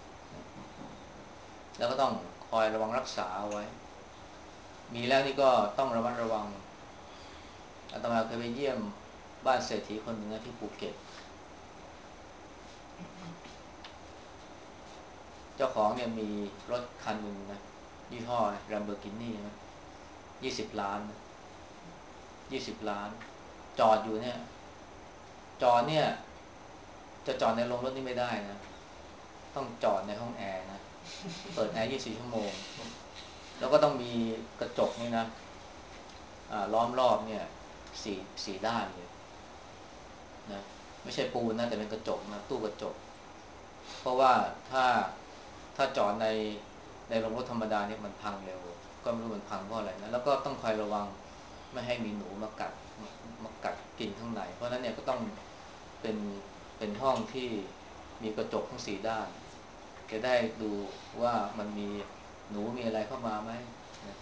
แล้วก็ต้องคอยระวังรักษาเอาไว้มีแล้วนี่ก็ต้องระมัดระวังอาตมาเคยไปเยี่ยมบ้านเศรษฐีคนหนึ่งนะที่ภูเก็ตเจ้าของเนี่ยมีรถคันหนึ่งนะยี่ห้อ Lamborghini นะยี่สิบล้านนะยี่สิบล้านจอดอยู่เนี่ยจอดเนี่ยจะจอดในโรงรถนี่ไม่ได้นะต้องจอดในห้องแอร์นะเปิดแอร์ยี่สิบสี่ชั่วโมงแล้วก็ต้องมีกระจกนี่นะล้อมรอบเนี่ยสี่สี่ด้านเลยนะไม่ใช่ปูนนะแต่เป็นกระจกนะตู้กระจกเพราะว่าถ้าถ้าจอดในในโรงรถธรรมดาเนี่ยมันพังเร็วก็ไม่รู้มันพังเพราะอะไรนะแล้วก็ต้องคอยระวังไม่ให้มีหนูมากัดมากัดกินข้างในเพราะนั้นเนี่ยก็ต้องเป็นเป็นห้องที่มีกระจกทั้งสี่ด้านจะได้ดูว่ามันมีหนูมีอะไรเข้ามาไหมนะ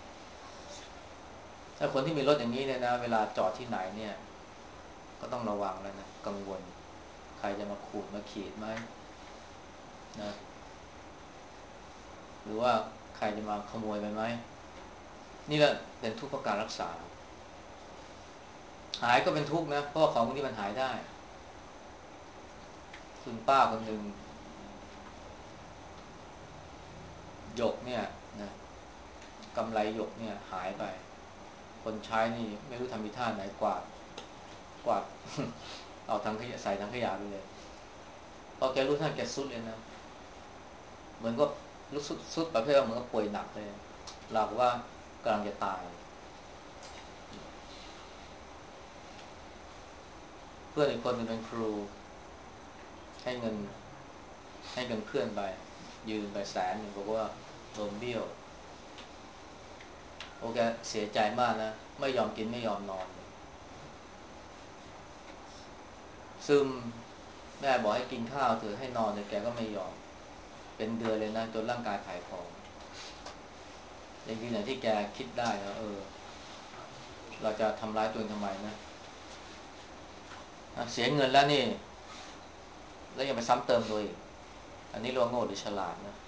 ถ้าคนที่มีรถอย่างนี้เนี่ยนะเวลาจอดที่ไหนเนี่ยก็ต้องระวังแล้วนะกังวลใครจะมาขูดมาขีดไหมนะหรือว่าใครจะมาขโมยไปไหมนี่แหละเป็นทุกข์เพราะการรักษาหายก็เป็นทุกข์นะเพราะของพวกนี้มันหายได้คุณป้าคนหนึ่งหยกเนี่ยนะกำไรหยกเนี่ยหายไปคนใช้นี่ไม่รู้ทำมีท่าไหนกวาดกวาด เอาทั้งขยะใส่ทั้งขยะไปเลยพอแกรู้ท่านแกสุดเลยนะเหมือนก็รู้สุดสุดประเภทว่าเหมือนกับป่วยหนักเลยเราว่ากำลังจะตายเพื่อนอีกคนนึงเป็นครูให้เงินให้เงินเพื่อนไปยืมไปแสนหนึ่งบอกว่าโดนเบี้ยวโอเคเสียใจมากนะไม่ยอมกินไม่ยอมนอนซึมแม่บอกให้กินข้าวเถอะให้นอนแต่แกก็ไม่ยอมเป็นเดือนเลยนะจนร่างกายผายผอมอย่างที่อย่างที่แกคิดได้นะเออเราจะทำร้ายตัวเองทำไมนะเสียเงินแล้วนี่แล้วยังไปซ้ำเติมตัวอีกอันนี้เรียกว่าโง่หรือฉลาดนะ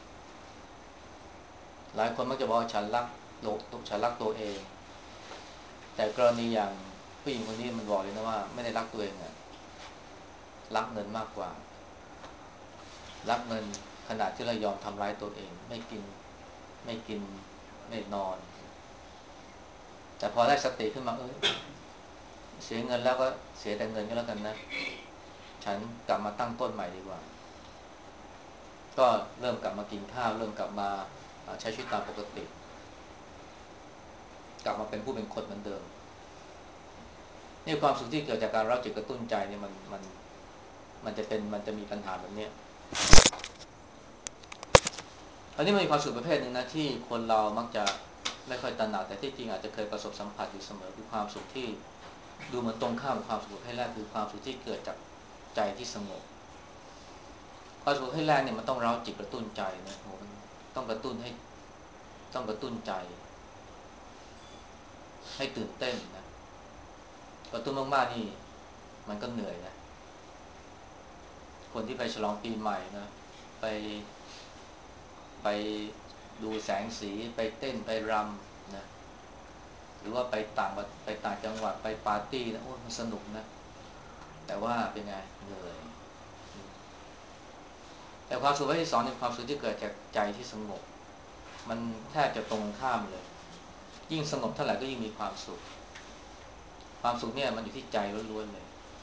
หลายคนมักจะบอกฉันรักโลกฉันรักตัวเองแต่กรณีอย่างผู้หญิงคนนี้มันบอกเลยนะว่าไม่ได้รักตัวเองอะรักเงินมากกว่ารักเงินขนาดที่เรายอมทำร้ายตัวเองไม่กินไม่กินไม่นอนแต่พอได้สติขึ้นมาเออเสียเงินแล้วก็เสียแต่เงินก็แล้วกันนะฉันกลับมาตั้งต้นใหม่ดีกว่าก็เริ่มกลับมากินข้าวเริ่มกลับมาใช้ชีวิตตามปกติกลับมาเป็นผู้เป็นคนเหมือนเดิมนี่ความสุขที่เกิดจากการรับจิตกระตุ้นใจเนี่ยมันมันมันจะเป็นมันจะมีปัญหาแบบนี้อันนี้มันมีความสุขประเภทหนึ่งนะที่คนเรามักจะไม่ค่อยตระหนักแต่ที่จริงอาจจะเคยประสบสัมผัสอยู่เสมอคือความสุขที่ดูเหมือนตรงข้ามกับความสุขประเภทแรกคือความสุขที่เกิดจากใจที่สงบความสุขประเภทแรกเนี่ยมันต้องเร้าจิตกระตุ้นใจนะโหมันต้องกระตุ้นให้ต้องกระตุ้นใจให้ตื่นเต้นนะกระตุ้นมากๆนี่มันก็เหนื่อยนะคนที่ไปฉลองปีใหม่นะไปไปดูแสงสีไปเต้นไปรำนะหรือว่าไปต่างไปต่างจังหวัดไปปาร์ตี้นะโอ้มันสนุกนะแต่ว่าเป็นไงเหนื่อยแต่ความสุขที่สองเป็นความสุขที่เกิดจากใจที่สงบมันแทบจะตรงข้ามเลยยิ่งสงบเท่าไหร่ก็ยิ่งมีความสุขความสุขเนี่ยมันอยู่ที่ใจล้วนๆเลย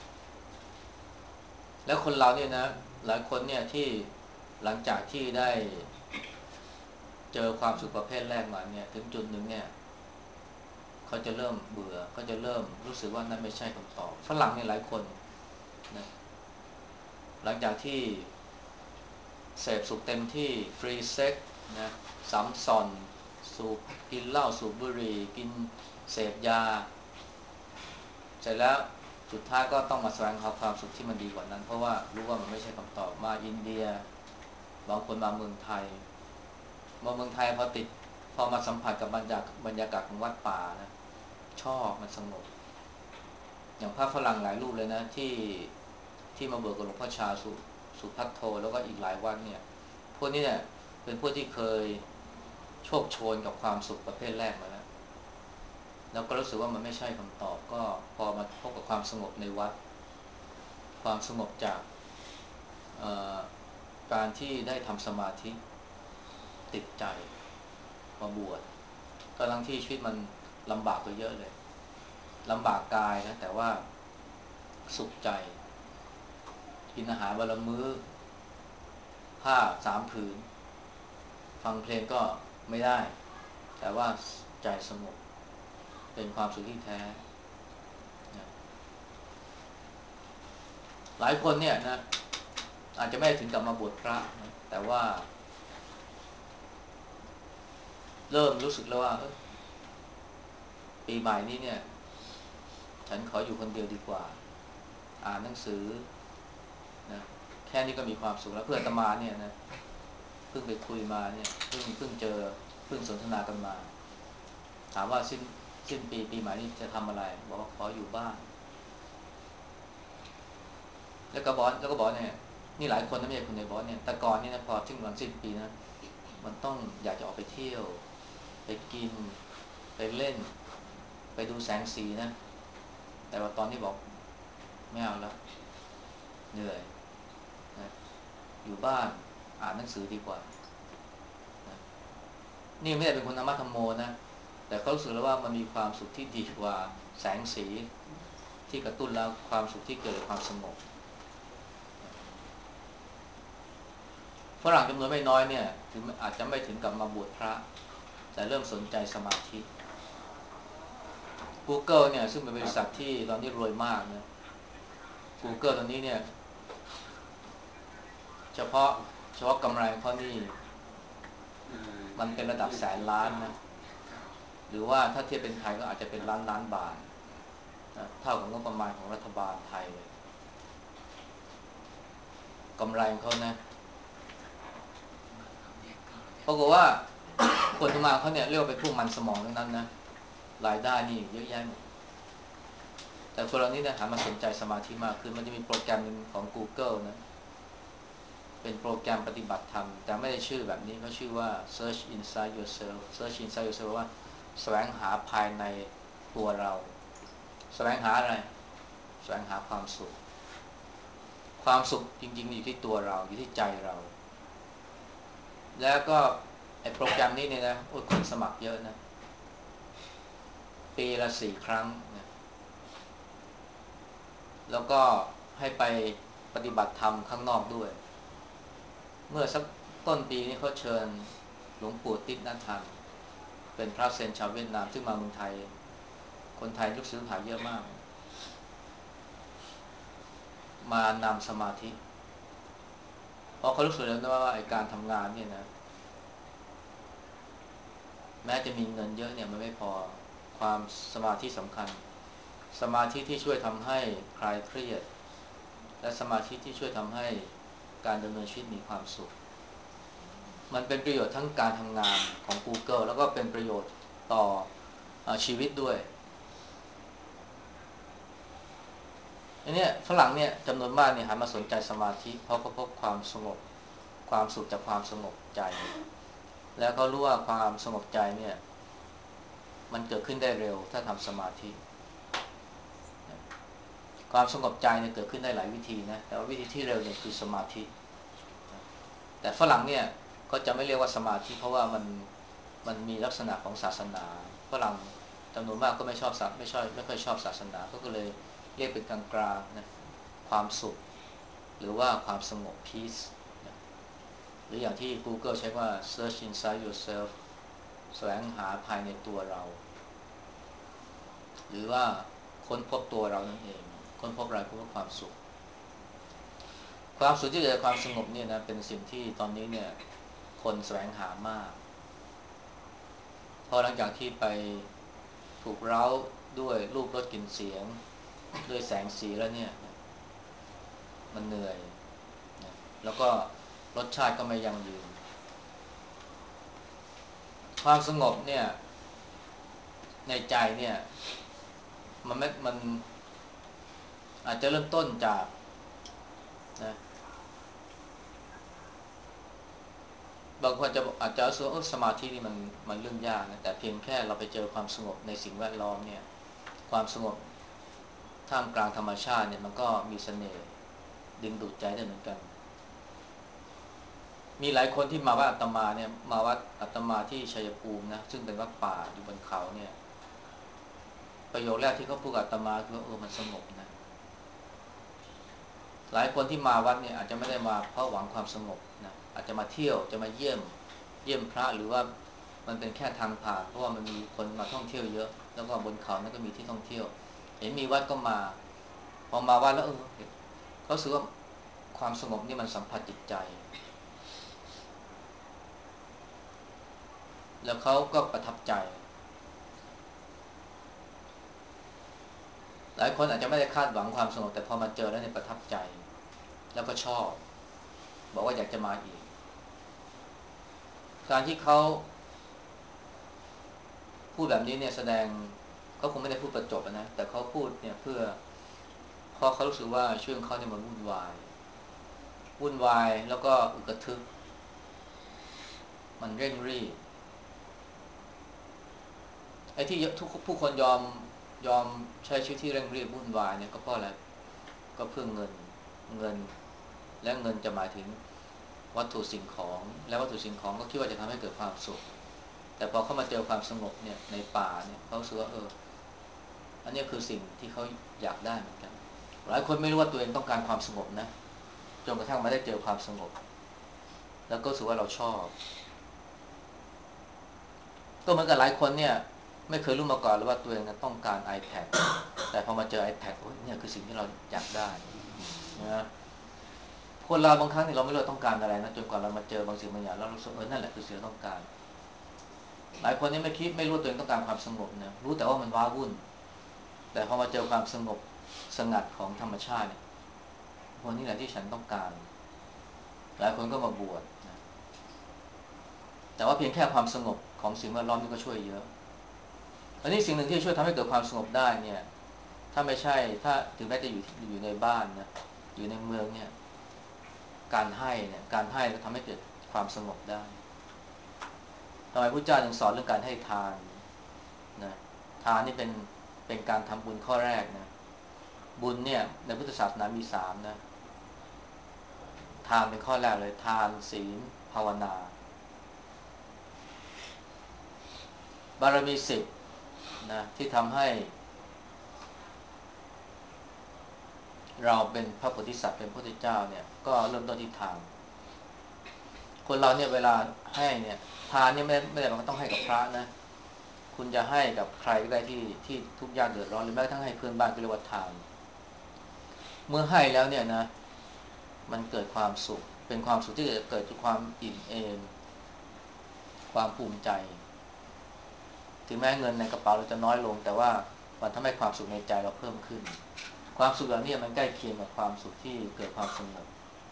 แล้วคนเราเนี่ยนะหลายคนเนี่ยที่หลังจากที่ได้เจอความสุขประเภทแรกมาเนี่ยถึงจุดหนึ่งเนี่ยเขาจะเริ่มเบื่อเขาจะเริ่มรู้สึกว่านั่นไม่ใช่คำตอบฝรั่งเนี่ยหลายคนนะหลังจากที่เสพสุขเต็มที่ฟรีเซ็กนะสัมซอนสูบกินเหล้าสูบบุหรี่กินเสพยาเสร็จแล้วสุดท้ายก็ต้องมาแสวงหาความสุขที่มันดีกว่านั้นเพราะว่ารู้ว่ามันไม่ใช่คำตอบมาอินเดียบางคนมาเมืองไทยมาเมืองไทยพอติดพอมาสัมผัสกับบรรยากาศบรรยากาศของวัดป่านะชอบมันสงบอย่างพระฝรั่งหลายรูปเลยนะที่ที่มาเบิกกับหลวงพ่อชาสุสุพัทโทแล้วก็อีกหลายวัดเนี่ยพวกนี้เนี่ยเป็นพวกที่เคยโชคโชนกับความสุขประเภทแรกมาแล้วแล้วก็รู้สึกว่ามันไม่ใช่คำตอบก็พอมาพบกับความสงบในวัดความสงบจากการที่ได้ทำสมาธิติดใจมาบวชก็ทั้งที่ชีวิตมันลำบากไปเยอะเลยลำบากกายนะแต่ว่าสุขใจกินอาหารวันละมื้อผ้าสามผืนฟังเพลงก็ไม่ได้แต่ว่าใจสงบเป็นความสุขที่แท้นะหลายคนเนี่ยนะอาจจะไม่ถึงกับมาบวชพระนะแต่ว่าเริ่มรู้สึกแล้วว่าปีใหม่นี้เนี่ยฉันขออยู่คนเดียวดีกว่าอ่านหนังสือนะแค่นี้ก็มีความสุขแล้วเพื่อนอาตมาเนี่ยนะเพิ่งไปคุยมาเนี่ยเพิ่งเพิ่งเจอเพิ่งสนทนากันมาถามว่าสิ้นสิ้นปีปีใหม่นี้จะทำอะไรบอกว่าขออยู่บ้านแล้วก็บอกแล้วก็บอกเนี่ยนี่หลายคนนะไม่ใช่คนในบอสเนี่ยแต่ก่อนนี่นะพอถึงวันสิ้นปีนะมันต้องอยากจะออกไปเที่ยวไปกินไปเล่นไปดูแสงสีนะแต่ว่าตอนนี้บอกไม่เอาแล้วเหนื่อยนะอยู่บ้านอ่านหนังสือดีกว่านะนี่ไม่ได้เป็นคนธรรมะธรรมโมนะแต่เขารู้สึกแล้วว่ามันมีความสุขที่ดีกว่าแสงสีที่กระตุ้นแล้วความสุขที่เกิดจากความสงบฝรั่งจำนวนไม่น้อยเนี่ยถึงอาจจะไม่ถึงกับมาบวชพระแต่เริ่มสนใจสมาธิ Google เนี่ยซึ่งเป็นบริษัทที่ตอนนี้รวยมากนะ Google ตอนนี้เนี่ยเฉพาะเฉพาะกำไรเขานี่มันเป็นระดับแสนล้านนะหรือว่าถ้าเทียบเป็นไทยก็อาจจะเป็นล้านล้านบาทนะเท่ากับงบประมาณของรัฐบาลไทยเลยกำไรของเขานะปรากฏว่าคนทำงานเขาเนี่ยเรียกว่าเป็นพวกมันสมองทั้งนั้นนะรายได้นี่เยอะแยะหมดแต่คนเรานี่นะหันมาสนใจสมาธิมากขึ้นมันจะมีโปรแกรมหนึ่งของ Google นะเป็นโปรแกรมปฏิบัติธรรมแต่ไม่ได้ชื่อแบบนี้เขาชื่อว่า search inside yourself search inside yourself ว่าแสวงหาภายในตัวเราแสวงหาอะไรแสวงหาความสุขความสุขจริงๆอยู่ที่ตัวเราอยู่ที่ใจเราแล้วก็ไอ้โปรแกรมนี้เนี่ยนะโอ้ยคนสมัครเยอะนะปีละสี่ครั้งนะแล้วก็ให้ไปปฏิบัติธรรมข้างนอกด้วยเมื่อสักต้นปีนี้เขาเชิญหลวงปู่ติ๊กนัทธันเป็นพระเซนชาวเวียดนามซึ่งมาเมืองไทยคนไทยลูกศิษย์หายเยอะมากมานำสมาธิเพราะเขารู้สึกแล้วนะว่าไอ้การทำงานเนี่ยนะแม้จะมีเงินเยอะเนี่ยมันไม่พอความสมาธิสำคัญสมาธิที่ช่วยทำให้คลายเครียดและสมาธิที่ช่วยทำให้การดำเนินชีวิตมีความสุขมันเป็นประโยชน์ทั้งการทำงานของ Google แล้วก็เป็นประโยชน์ต่อชีวิตด้วยอันนี้ฝรั่งเนี่ยจำนวนมากเนี่ยหันมาสนใจสมาธิเพราะเขาพบความสงบความสุขจากความสงบใจแล้วเขารู้ว่าความสงบใจเนี่ยมันเกิดขึ้นได้เร็วถ้าทำสมาธิความสงบใจเนี่ยเกิดขึ้นได้หลายวิธีนะแต่ว่าวิธีที่เร็วเนี่ยคือสมาธิแต่ฝรั่งเนี่ยเขาจะไม่เรียกว่าสมาธิเพราะว่ามันมันมีลักษณะของศาสนาฝรั่งจำนวนมากก็ไม่ชอบไม่ชอบไม่ค่อยชอบศาสนาเขาก็เลยเรียกเป็นกลางๆนะความสุขหรือว่าความสงบ peace นะหรืออย่างที่ Google ใช้ว่า search inside yourself แสวงหาภายในตัวเราหรือว่าค้นพบตัวเรานั่นเองค้นพบอะไรค้นพบความสุขความสุขที่เกิดจากความสงบเนี่ยนะเป็นสิ่งที่ตอนนี้เนี่ยคนแสวงหามากพอหลังจากที่ไปถูกเร้าด้วยรูปรสกลิ่นเสียงด้วยแสงสีแล้วเนี่ยมันเหนื่อยนะแล้วก็รสชาติก็ไม่ยั่งยืนความสงบเนี่ยในใจเนี่ยมันไม่มันอาจจะเริ่มต้นจากนะบางคนจะอาจจะรู้สึกว่าสมาธินี่มันมันเรื่องยากนะแต่เพียงแค่เราไปเจอความสงบในสิ่งแวดล้อมเนี่ยความสงบท่ามกลางธรรมชาติเนี่ยมันก็มีเสน่ห์ดึงดูดใจได้เหมือนกันมีหลายคนที่มาวัดอาตมาเนี่ยมาวัดอาตมาที่ชัยภูมินะซึ่งเป็นวัดป่าอยู่บนเขาเนี่ยประโยคแรกที่เขาพูดกับอาตมาคือเออมันสงบนะหลายคนที่มาวัดเนี่ยอาจจะไม่ได้มาเพราะหวังความสงบนะอาจจะมาเที่ยวจะมาเยี่ยมเยี่ยมพระหรือว่ามันเป็นแค่ทางผ่านเพราะว่ามันมีคนมาท่องเที่ยวเยอะแล้วก็บนเขานั้นก็มีที่ท่องเที่ยวเห็นมีวัดก็มาพอมาวัดแล้วเออเขาสึกว่าความสงบนี่มันสัมผัสจิตใจแล้วเขาก็ประทับใจหลายคนอาจจะไม่ได้คาดหวังความสงบแต่พอมาเจอแล้วเนี่ยประทับใจแล้วก็ชอบบอกว่าอยากจะมาอีกการที่เขาพูดแบบนี้เนี่ยแสดงเขาคงไม่ได้พูดประจบนะแต่เขาพูดเนี่ยเพื่อเพราะเขารู้สึกว่าช่วงเขาเนี่ยมันวุ่นวายวุ่นวายแล้วก็อึกระทึกมันเร่งรีบไอ้ที่ทุกผู้คนยอมยอมใช้ชีวิตที่เร่งรีบวุ่นวายเนี่ยก็เพราะอะไรก็เพื่อเงินเงินและเงินจะหมายถึงวัตถุสิ่งของและวัตถุสิ่งของก็คิดว่าจะทำให้เกิดความสุขแต่พอเข้ามาเจอความสงบเนี่ยในป่าเนี่ยเขาสึกว่าเอออันนี้คือสิ่งที่เขาอยากได้เหมือนกันหลายคนไม่รู้ว่าตัวเองต้องการความสงบนะจนกระทั่งมาได้เจอความสงบแล้วก็รู้สึกว่าเราชอบก็เหมือนกับหลายคนเนี่ยไม่เคยรู้มาก่อนเลยว่าตัวเองต้องการ iPad แต่พอมาเจอ iPad โอ้ยเนี่ยคือสิ่งที่เราอยากได้นะคนเราบางครั้งเนี่ยเราไม่รู้ต้องการอะไรนะจนกว่าเรามาเจอบางสิ่งบางอย่างแล้วเราสึกเออนั่นแหละคือสิ่งที่เราต้องการหลายคนนี่ไม่คิดไม่รู้ตัวเองต้องการความสงบนะรู้แต่ว่ามันว้าวุ่นแต่พอมาเจอความสงบสงัดของธรรมชาติเนี่ยวันนี้แหละที่ฉันต้องการหลายคนก็มาบวชนะแต่ว่าเพียงแค่ความสงบของสิ่งแวดล้อมนี่ก็ช่วยเยอะอันนี้สิ่งหนึ่งที่ช่วยทำให้เกิดความสงบได้เนี่ยถ้าไม่ใช่ถ้าถึงแม้จะอยู่อยู่ในบ้านนะอยู่ในเมืองเนี่ยการให้เนี่ยการให้ก็ทำให้เกิดความสงบได้ทำไมพระเจ้าจึงสอนเรื่องการให้ทานนะทานนี่เป็นเป็นการทำบุญข้อแรกนะบุญเนี่ยในพุทธศาสนามีสามนะทานเป็นข้อแรกเลยทานศีลภาวนาบารมีสิบนะที่ทำให้เราเป็นพระโพธิสัตว์เป็นพระพุทธเจ้าเนี่ยก็เริ่มต้นที่ทานคนเราเนี่ยเวลาให้เนี่ยทานเนี่ยไม่ไม่ได้หมายว่าต้องให้กับพระนะคุณจะให้กับใครก็ได้ที่ที่ทุกข์ยากเดือดร้อนหรือแม้กระทั่งให้เพื่อนบ้านก็เรียกว่าทานเมื่อให้แล้วเนี่ยนะมันเกิดความสุขเป็นความสุขที่เกิดจากความอิ่มเอมความภูมิใจถึงแม้เงินในกระเป๋าเราจะน้อยลงแต่ว่ามันทำให้ความสุขในใจเราเพิ่มขึ้นความสุขแบบนี้มันใกล้เคียงกับความสุขที่เกิดความสงบ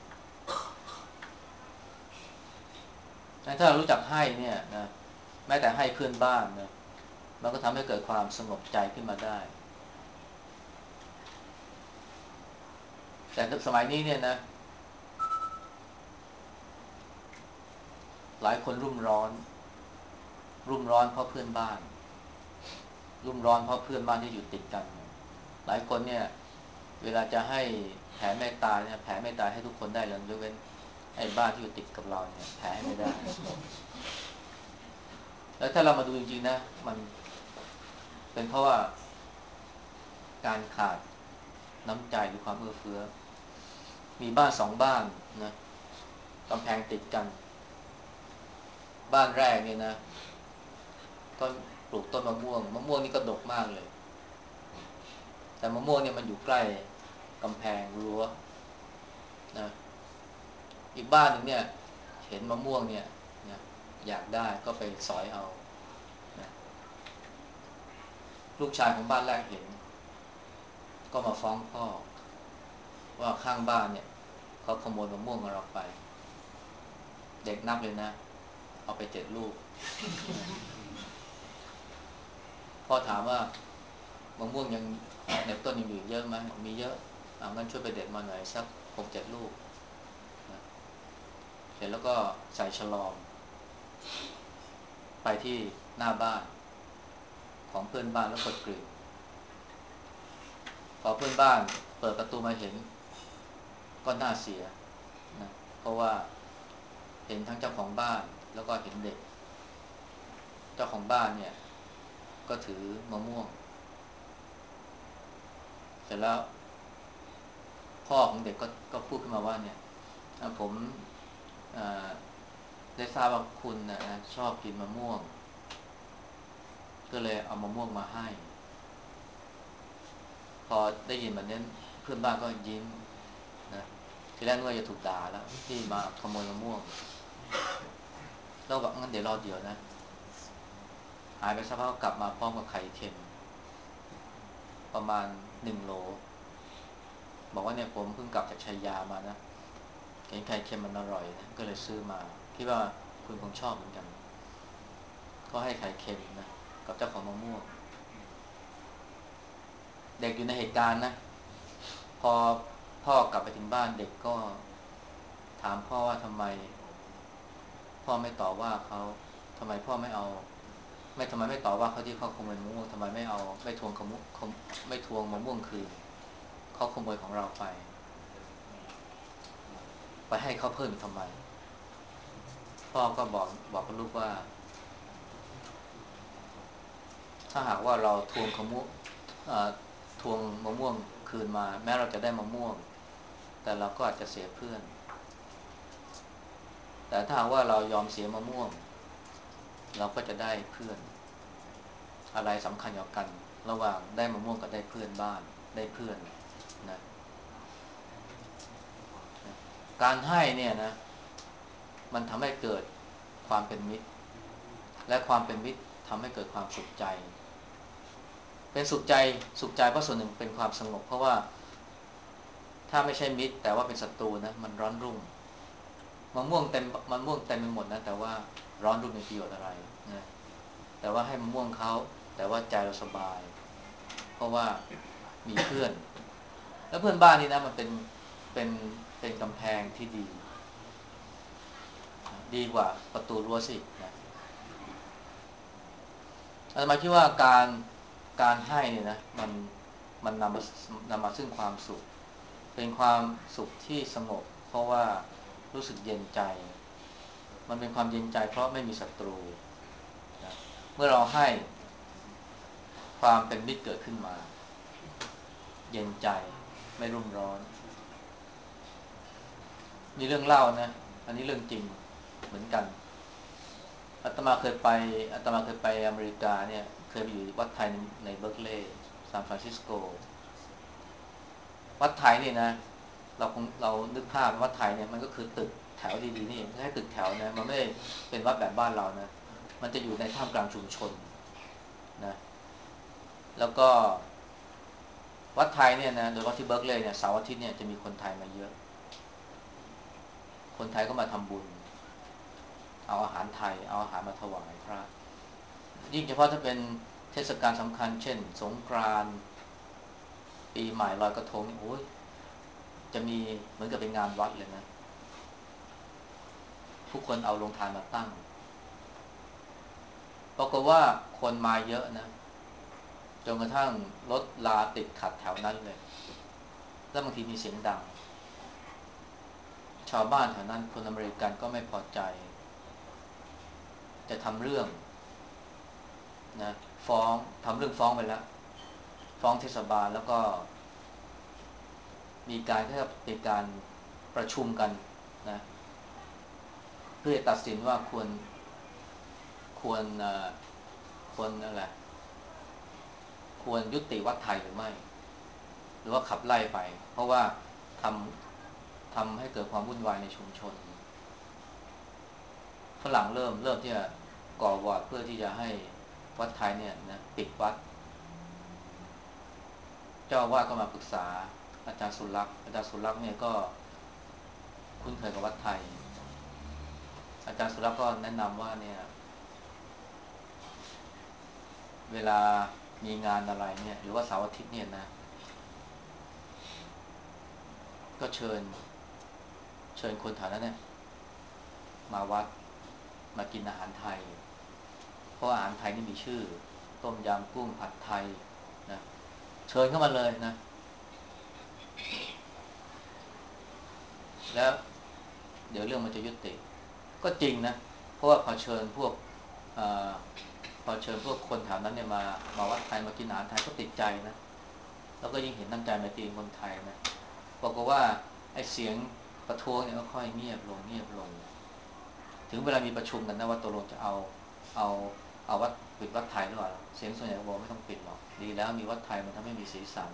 ถ้าเรารู้จักให้เนี่ยนะแม้แต่ให้เพื่อนบ้านนะมันก็ทำให้เกิดความสงบใจขึ้นมาได้แต่สมัยนี้เนี่ยนะหลายคนรุ่มร้อนรุ่มร้อนเพราะเพื่อนบ้านรุ่มร้อนเพราะเพื่อนบ้านที่อยู่ติดกันหลายคนเนี่ยเวลาจะให้แผ่เมตตาเนี่ยแผ่เมตตาให้ทุกคนได้เลยยกเว้นไอ้บ้านที่อยู่ติดกับเราเนี่ยแผ่ให้ไม่ได้แล้วถ้าเรามาดูจริงๆนะมันเป็นเพราะว่าการขาดน้ำใจหรือความเอื้อเฟื้อมีบ้านสองบ้านนะกำแพงติดกันบ้านแรกเนี่ยนะต้นปลูกต้นมะม่วงมะม่วงนี่ก็ดกมากเลยแต่มะม่วงเนี่ยมันอยู่ใกล้กำแพงรั้วนะอีกบ้านหนึ่งเนี่ยเห็นมะม่วงเนี่ยนะอยากได้ก็ไปสอยเอานะลูกชายของบ้านแรกเห็นก็มาฟ้องพ่อว่าข้างบ้านเนี่ยเขาขโมยมะม่วงของเราไปเด็กนับเลยนะเอาไปเจ็ดลูกพ่อถามว่ามะม่วงยังในต้นยังมีเยอะไหมมีเยอะเอางั้นช่วยไปเด็ดมาหน่อยสักหกเจ็ดลูกนะเสร็จแล้วก็ใส่ฉลอมไปที่หน้าบ้านของเพื่อนบ้านแล้วกดกริ่งพอเพื่อนบ้านเปิดประตูมาเห็นก็น่าเสียนะเพราะว่าเห็นทั้งเจ้าของบ้านแล้วก็เห็นเด็กเจ้าของบ้านเนี่ยก็ถือมะม่วงเสร็จแล้วพ่อของเด็กก็ก็พูดขึ้นมาว่าเนี่ยผมได้ทราบว่าคุณนะชอบกินมะม่วงก็เลยเอามะม่วงมาให้พอได้ยินแบบนี้เพื่อนบ้านก็ยิ้มนะทีแรกนึกว่าจะถูกด่าแล้วที่มาขโมยมะม่วงเราบอกงั้นเดี๋ยวรอเดี๋ยวนะหายไปสักพักกลับมาพร้อมกับไข่เค็มประมาณหนึ่งโลบอกว่าเนี่ยผมเพิ่งกลับจากชัยยามานะเห็นไข่เค็มมันอร่อยนะก็เลยซื้อมาคิดว่าคุณคงชอบเหมือนกันก็ให้ไข่เค็มนะกับเจ้าของมะม่วงเด็กอยู่ในเหตุการณ์นะพอพ่อกลับไปถึงบ้านเด็กก็ถามพ่อว่าทำไมพ่อไม่ต่อว่าเขาทำไมพ่อไม่เอาไม่ทำไมไม่ต่อว่าเขาที่เขาขโมยมะม่วงทำไมไม่เอาไม่ทวงขมุขไม่ทวงมะม่วงคืนเขาขโมยของเราไปไปให้เขาเพิ่มทำไมพ่อก็บอกบอกกับลูกว่าถ้าหากว่าเราทวงขมุทวงมะม่วงคืนมาแม้เราจะได้มะม่วงแต่เราก็อาจจะเสียเพื่อนแต่ถ้าหากว่าเรายอมเสียมะม่วงเราก็จะได้เพื่อนอะไรสำคัญกว่ากันระหว่างได้มะม่วงกับได้เพื่อนบ้านได้เพื่อนนะการให้เนี่ยนะมันทำให้เกิดความเป็นมิตรและความเป็นมิตรทำให้เกิดความสุขใจเป็นสุขใจสุขใจเพราะส่วนหนึ่งเป็นความสงบเพราะว่าถ้าไม่ใช่มิตรแต่ว่าเป็นศัตรูนะมันร้อนรุ่มมะม่วงเต็มมะม่วงเต็มไปหมดนะแต่ว่าร้อนรุ่มมีประโยชน์อะไรนะแต่ว่าให้มะม่วงเขาแต่ว่าใจเราสบายเพราะว่ามีเพื่อนแล้วเพื่อนบ้านนี่นะมันเป็นเป็นเป็นกำแพงที่ดีดีกว่าประตูรั้วสินะอาตมาคิดว่าการการให้เนี่ยนะมันมันนำมานำมาซึ่งความสุขเป็นความสุขที่สงบเพราะว่ารู้สึกเย็นใจมันเป็นความเย็นใจเพราะไม่มีศัตรูนะเมื่อเราให้ความเป็นมิตรเกิดขึ้นมาเย็นใจไม่รุ่มร้อนมีเรื่องเล่านะอันนี้เรื่องจริงเหมือนกันอาตมาเคยไปอาตมาเคยไปอเมริกาเนี่ยเคยไปอยู่วัดไทยในเบิร์กลีย์ซานฟรานซิสโกวัดไทยนี่นะเราคงเรานึกภาพวัดไทยเนี่ยมันก็คือตึกแถวดีๆนี่เองไม่ใช่ตึกแถวนะมันไม่ได้เป็นวัดแบบบ้านเรานะมันจะอยู่ในท่ามกลางชุมชนนะแล้วก็วัดไทยเนี่ยนะโดยเฉพาะที่เบิร์กลีย์เนี่ยเสาร์อาทิตย์เนี่ยจะมีคนไทยมาเยอะคนไทยก็มาทำบุญเอาอาหารไทยเอาอาหารมาถวายพระยิ่งเฉพาะถ้าเป็นเทศกาลสำคัญเช่นสงกรานต์ปีใหม่ลอยกระทงนี่โอ้ยจะมีเหมือนกับเป็นงานวัดเลยนะผู้คนเอาโรงทานมาตั้งปรากฏว่าคนมาเยอะนะจนกระทั่งรถลาติดขัดแถวนั้นเลยแล้วบางทีมีเสียงดังชาวบ้านแถวนั้นคนอเมริกันก็ไม่พอใจจะทำเรื่องนะฟ้องทำเรื่องฟ้องไปแล้วฟ้องเทศบาลแล้วก็มีการที่จะเป็นการประชุมกันนะเพื่อตัดสินว่าควรควรควรอะไรควรยุติวัดไทยหรือไม่หรือว่าขับไล่ไปเพราะว่าทำทำให้เกิดความวุ่นวายในชุมชนฝรั่งเริ่มเริ่มที่จะก่อวอร์ดเพื่อที่จะให้วัดไทยเนี่ยนะปิดวัดเจ้าอาวาสก็มาปรึกษาอาจารย์สุรักษ์อาจารย์สุรักษ์เนี่ยก็คุ้นเคยกับวัดไทยอาจารย์สุรักษ์ก็แนะนำว่าเนี่ยเวลามีงานอะไรเนี่ยหรือว่าเสาร์อาทิตย์เนี่ยนะก็เชิญเชิญคนแถวนั้นเนี่ยมาวัดมากินอาหารไทยเพราะอาหารไทยนี่มีชื่อต้มยำกุ้งผัดไทยนะเชิญเข้ามาเลยนะแล้วเดี๋ยวเรื่องมันจะยุติก็จริงนะเพราะว่าพอเชิญพวกอพอเชิญพวกคนแถวนั้นเนี่ยมามาวัดไทยมากินอาหารไทยก็ติดใจนะแล้วก็ยิ่งเห็นน้ำใจไมตรีคนไทยนะบอกว่าไอ้เสียงประท้วงเนี่ยก็ค่อยเงียบลงเงียบลงถึงเวลามีประชุมกันนะว่าตกลงจะเอาเอาเอาวัดปิดวัดไทยหรือเปล่าเสียงส่วนใหญ่บอกไม่ต้องปิดหรอกดีแล้วมีวัดไทยมันทำให้มีสีสัน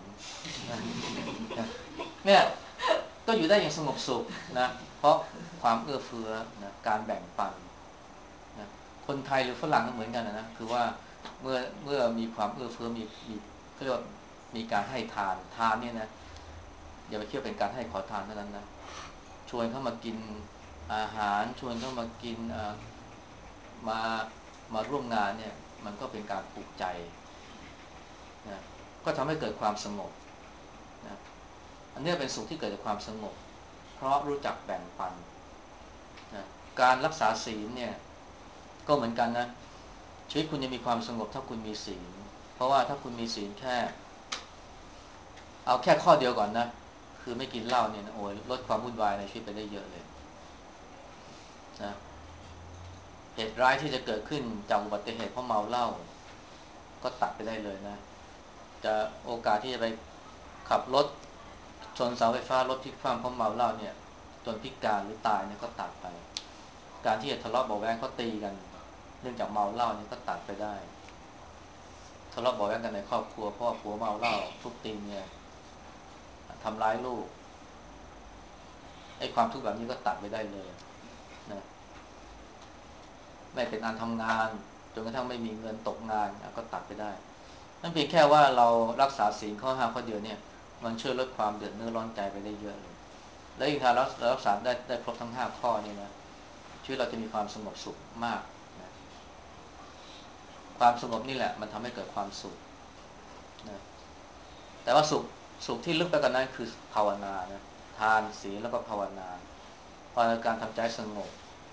เนี่ยก็อยู่ได้อย่างสงบสุขนะเพราะความเอื้อเฟื้อนะการแบ่งปันนะคนไทยหรือฝรั่งก็เหมือนกันนะคือว่าเมื่อเมื่อมีความเอื้อเฟื้อมีมีเรียกว่ามีการให้ทานทานเนี่ยนะอย่าไปเชื่อเป็นการให้ขอทานเท่านั้นนะชวนเข้ามากินอาหารชวนเข้ามากินมามาร่วมงานเนี่ยมันก็เป็นการปลุกใจนะก็ทำให้เกิดความสงบนะอันนี้เป็นสุขที่เกิดจากความสงบเพราะรู้จักแบ่งปันนะการรักษาศีลเนี่ยก็เหมือนกันนะชีวิตคุณจะมีความสงบถ้าคุณมีศีลเพราะว่าถ้าคุณมีศีลแค่เอาแค่ข้อเดียวก่อนนะคือไม่กินเหล้าเนี่ยนะโอ้ยลดความวุ่นวายในชีวิตไปได้เยอะเลยนะเหตุร้ายที่จะเกิดขึ้นจากอุบัติเหตุเพราะเมาเหล้าก็ตัดไปได้เลยนะจะโอกาสที่จะไปขับรถชนเสาไฟฟ้ารถพลิกคว่ำเพราะเมาเหล้าเนี่ยจนพิการหรือตายเนี่ยก็ตัดไปการที่จะทะเลาะเบาะแว้งเขาตีกันเนื่องจากเมาเหล้านี่ก็ตัดไปได้ทะเลาะเบาะแว้งกันในครอบครัวพ่อผัวเมาเหล้าทุบตีเนี่ยทำร้ายลูกไอ้ความทุกข์แบบนี้ก็ตัดไปได้เลยนะไม่เป็นอันทำงานจนกระทั่งไม่มีเงินตกงานก็ตัดไปได้นั่นเพียงแค่ว่าเรารักษาศีลข้อห้าข้อเดียวเนี่ยมันช่วยลดความเดือดเนื้อร้อนใจไปได้เยอะเลยและยิ่งถ้าเรารักษาได้ได้ครบทั้งห้าข้อนี่นะชีวิตเราจะมีความสงบสุขมากนะความสงบนี่แหละมันทำให้เกิดความสุขนะแต่ว่าสุขสุขที่ลึกไปกว่านั้นคือภาวนานะทานศีลแล้วก็ภาวนาภาวนาการทำใจสงบ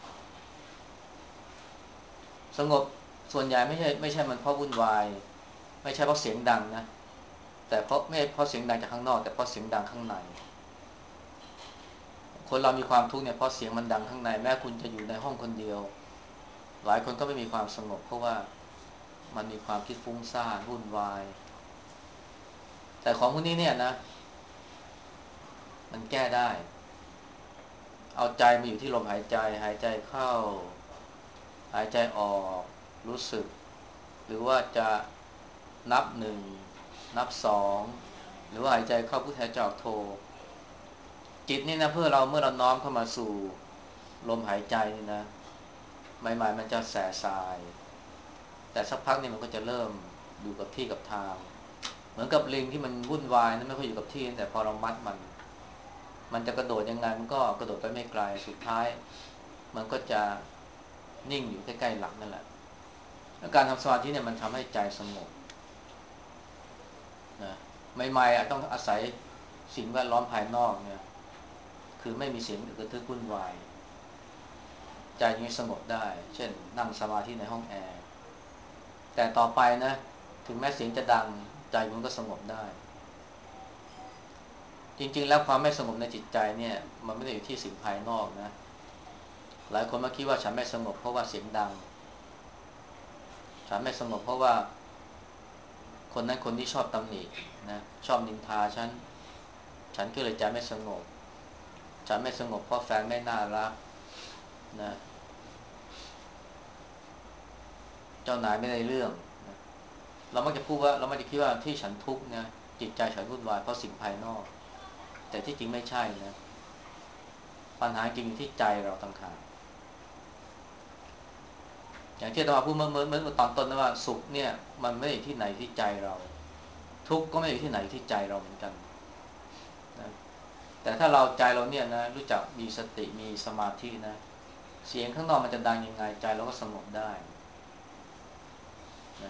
สงบส่วนใหญ่ไม่ใช่ไม่ใช่มันเพราะวุ่นวายไม่ใช่เพราะเสียงดังนะแต่เพราะไม่เพราะเสียงดังจากข้างนอกแต่เพราะเสียงดังข้างในคนเรามีความทุกข์เนี่ยเพราะเสียงมันดังข้างในแม้คุณจะอยู่ในห้องคนเดียวหลายคนก็ไม่มีความสงบเพราะว่ามันมีความคิดฟุ้งซ่านวุ่นวายแต่ของพวกนี้เนี่ยนะมันแก้ได้เอาใจมาอยู่ที่ลมหายใจหายใจเข้าหายใจออกรู้สึกหรือว่าจะนับหนึ่งนับสองหรือว่าหายใจเข้าพุทธเจ้าโทจิตนี่นะเพื่อเราเมื่อเราน้อมเข้ามาสู่ลมหายใจนี่นะใหม่ๆมันจะแสบสายแต่สักพักนี่มันก็จะเริ่มอยู่กับที่กับทางเหมือนกับลิงที่มันวุ่นวายนะไม่ค่อยอยู่กับที่แต่พอเรามัดมันมันจะกระโดดยังไงมันก็กระโดดไปไม่ไกลสุดท้ายมันก็จะนิ่งอยู่ใกล้ๆหลังนั่นแหละการทำสมาธิเนี่ยมันทำให้ใจสงบนะใหม่ๆอาจต้องอาศัยสิ่งแวดล้อมภายนอกเนี่ยคือไม่มีเสียงกระทึกวุ่นวายใจนี้สงบได้เช่นนั่งสมาธิในห้องแอร์แต่ต่อไปนะถึงแม้เสียงจะดังใจคุณก็สงบได้จริงๆแล้วความไม่สงบในจิตใจเนี่ยมันไม่ได้อยู่ที่สิ่งภายนอกนะหลายคนมาคิดว่าฉันไม่สงบเพราะว่าเสียงดังฉันไม่สงบเพราะว่าคนนั้นคนที่ชอบตำหนินะชอบนินทาฉันฉันก็เลยใจไม่สงบฉันไม่สงบเพราะแฟนไม่น่ารักนะเจ้านายไม่ได้เรื่องนะเรามักจะพูดว่าเรามักจะคิดว่าที่ฉันทุกข์นะจิตใจฉันวุ่นวายเพราะสิ่งภายนอกแต่ที่จริงไม่ใช่นะปัญหาจริงอยู่ที่ใจเราต่างหากอย่างที่อาตมาพูดเมื่อเมื่อเมื่อตอนต้นนะว่าสุขเนี่ยมันไม่ได้อยู่ที่ไหนที่ใจเราทุกข์ก็ไม่ได้อยู่ที่ไหนที่ใจเราเหมือนกันนะแต่ถ้าเราใจเราเนี่ยนะรู้จักมีสติมีสมาธินะเสียงข้างนอกมันจะดังยังไงใจเราก็สงบได้นะ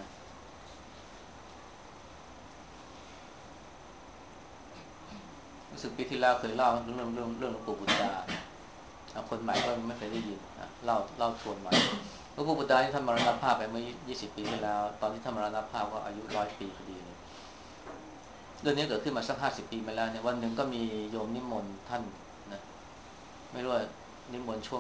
รู้สึกปีที่แล้วเคยเล่าเรื่องเรื่องเรื่องหลวงปู่บุตรดาคนใหม่ก็ไม่เคยได้ยินนะเล่าเล่าชวนใหม่หลวงปู่บุตรดาที่ท่านมรณภาพไปเมื่อยี่สิบปีที่แล้วตอนที่ท่านมรณภาพก็อายุร้อยปีพอดีเลยเรื่องนี้เกิดขึ้นมาสักห้าสิบปีมาแล้วเนี่ยวันหนึ่งก็มีโยมนิมนต์ท่านนะไม่รู้ว่านิมนต์ช่วง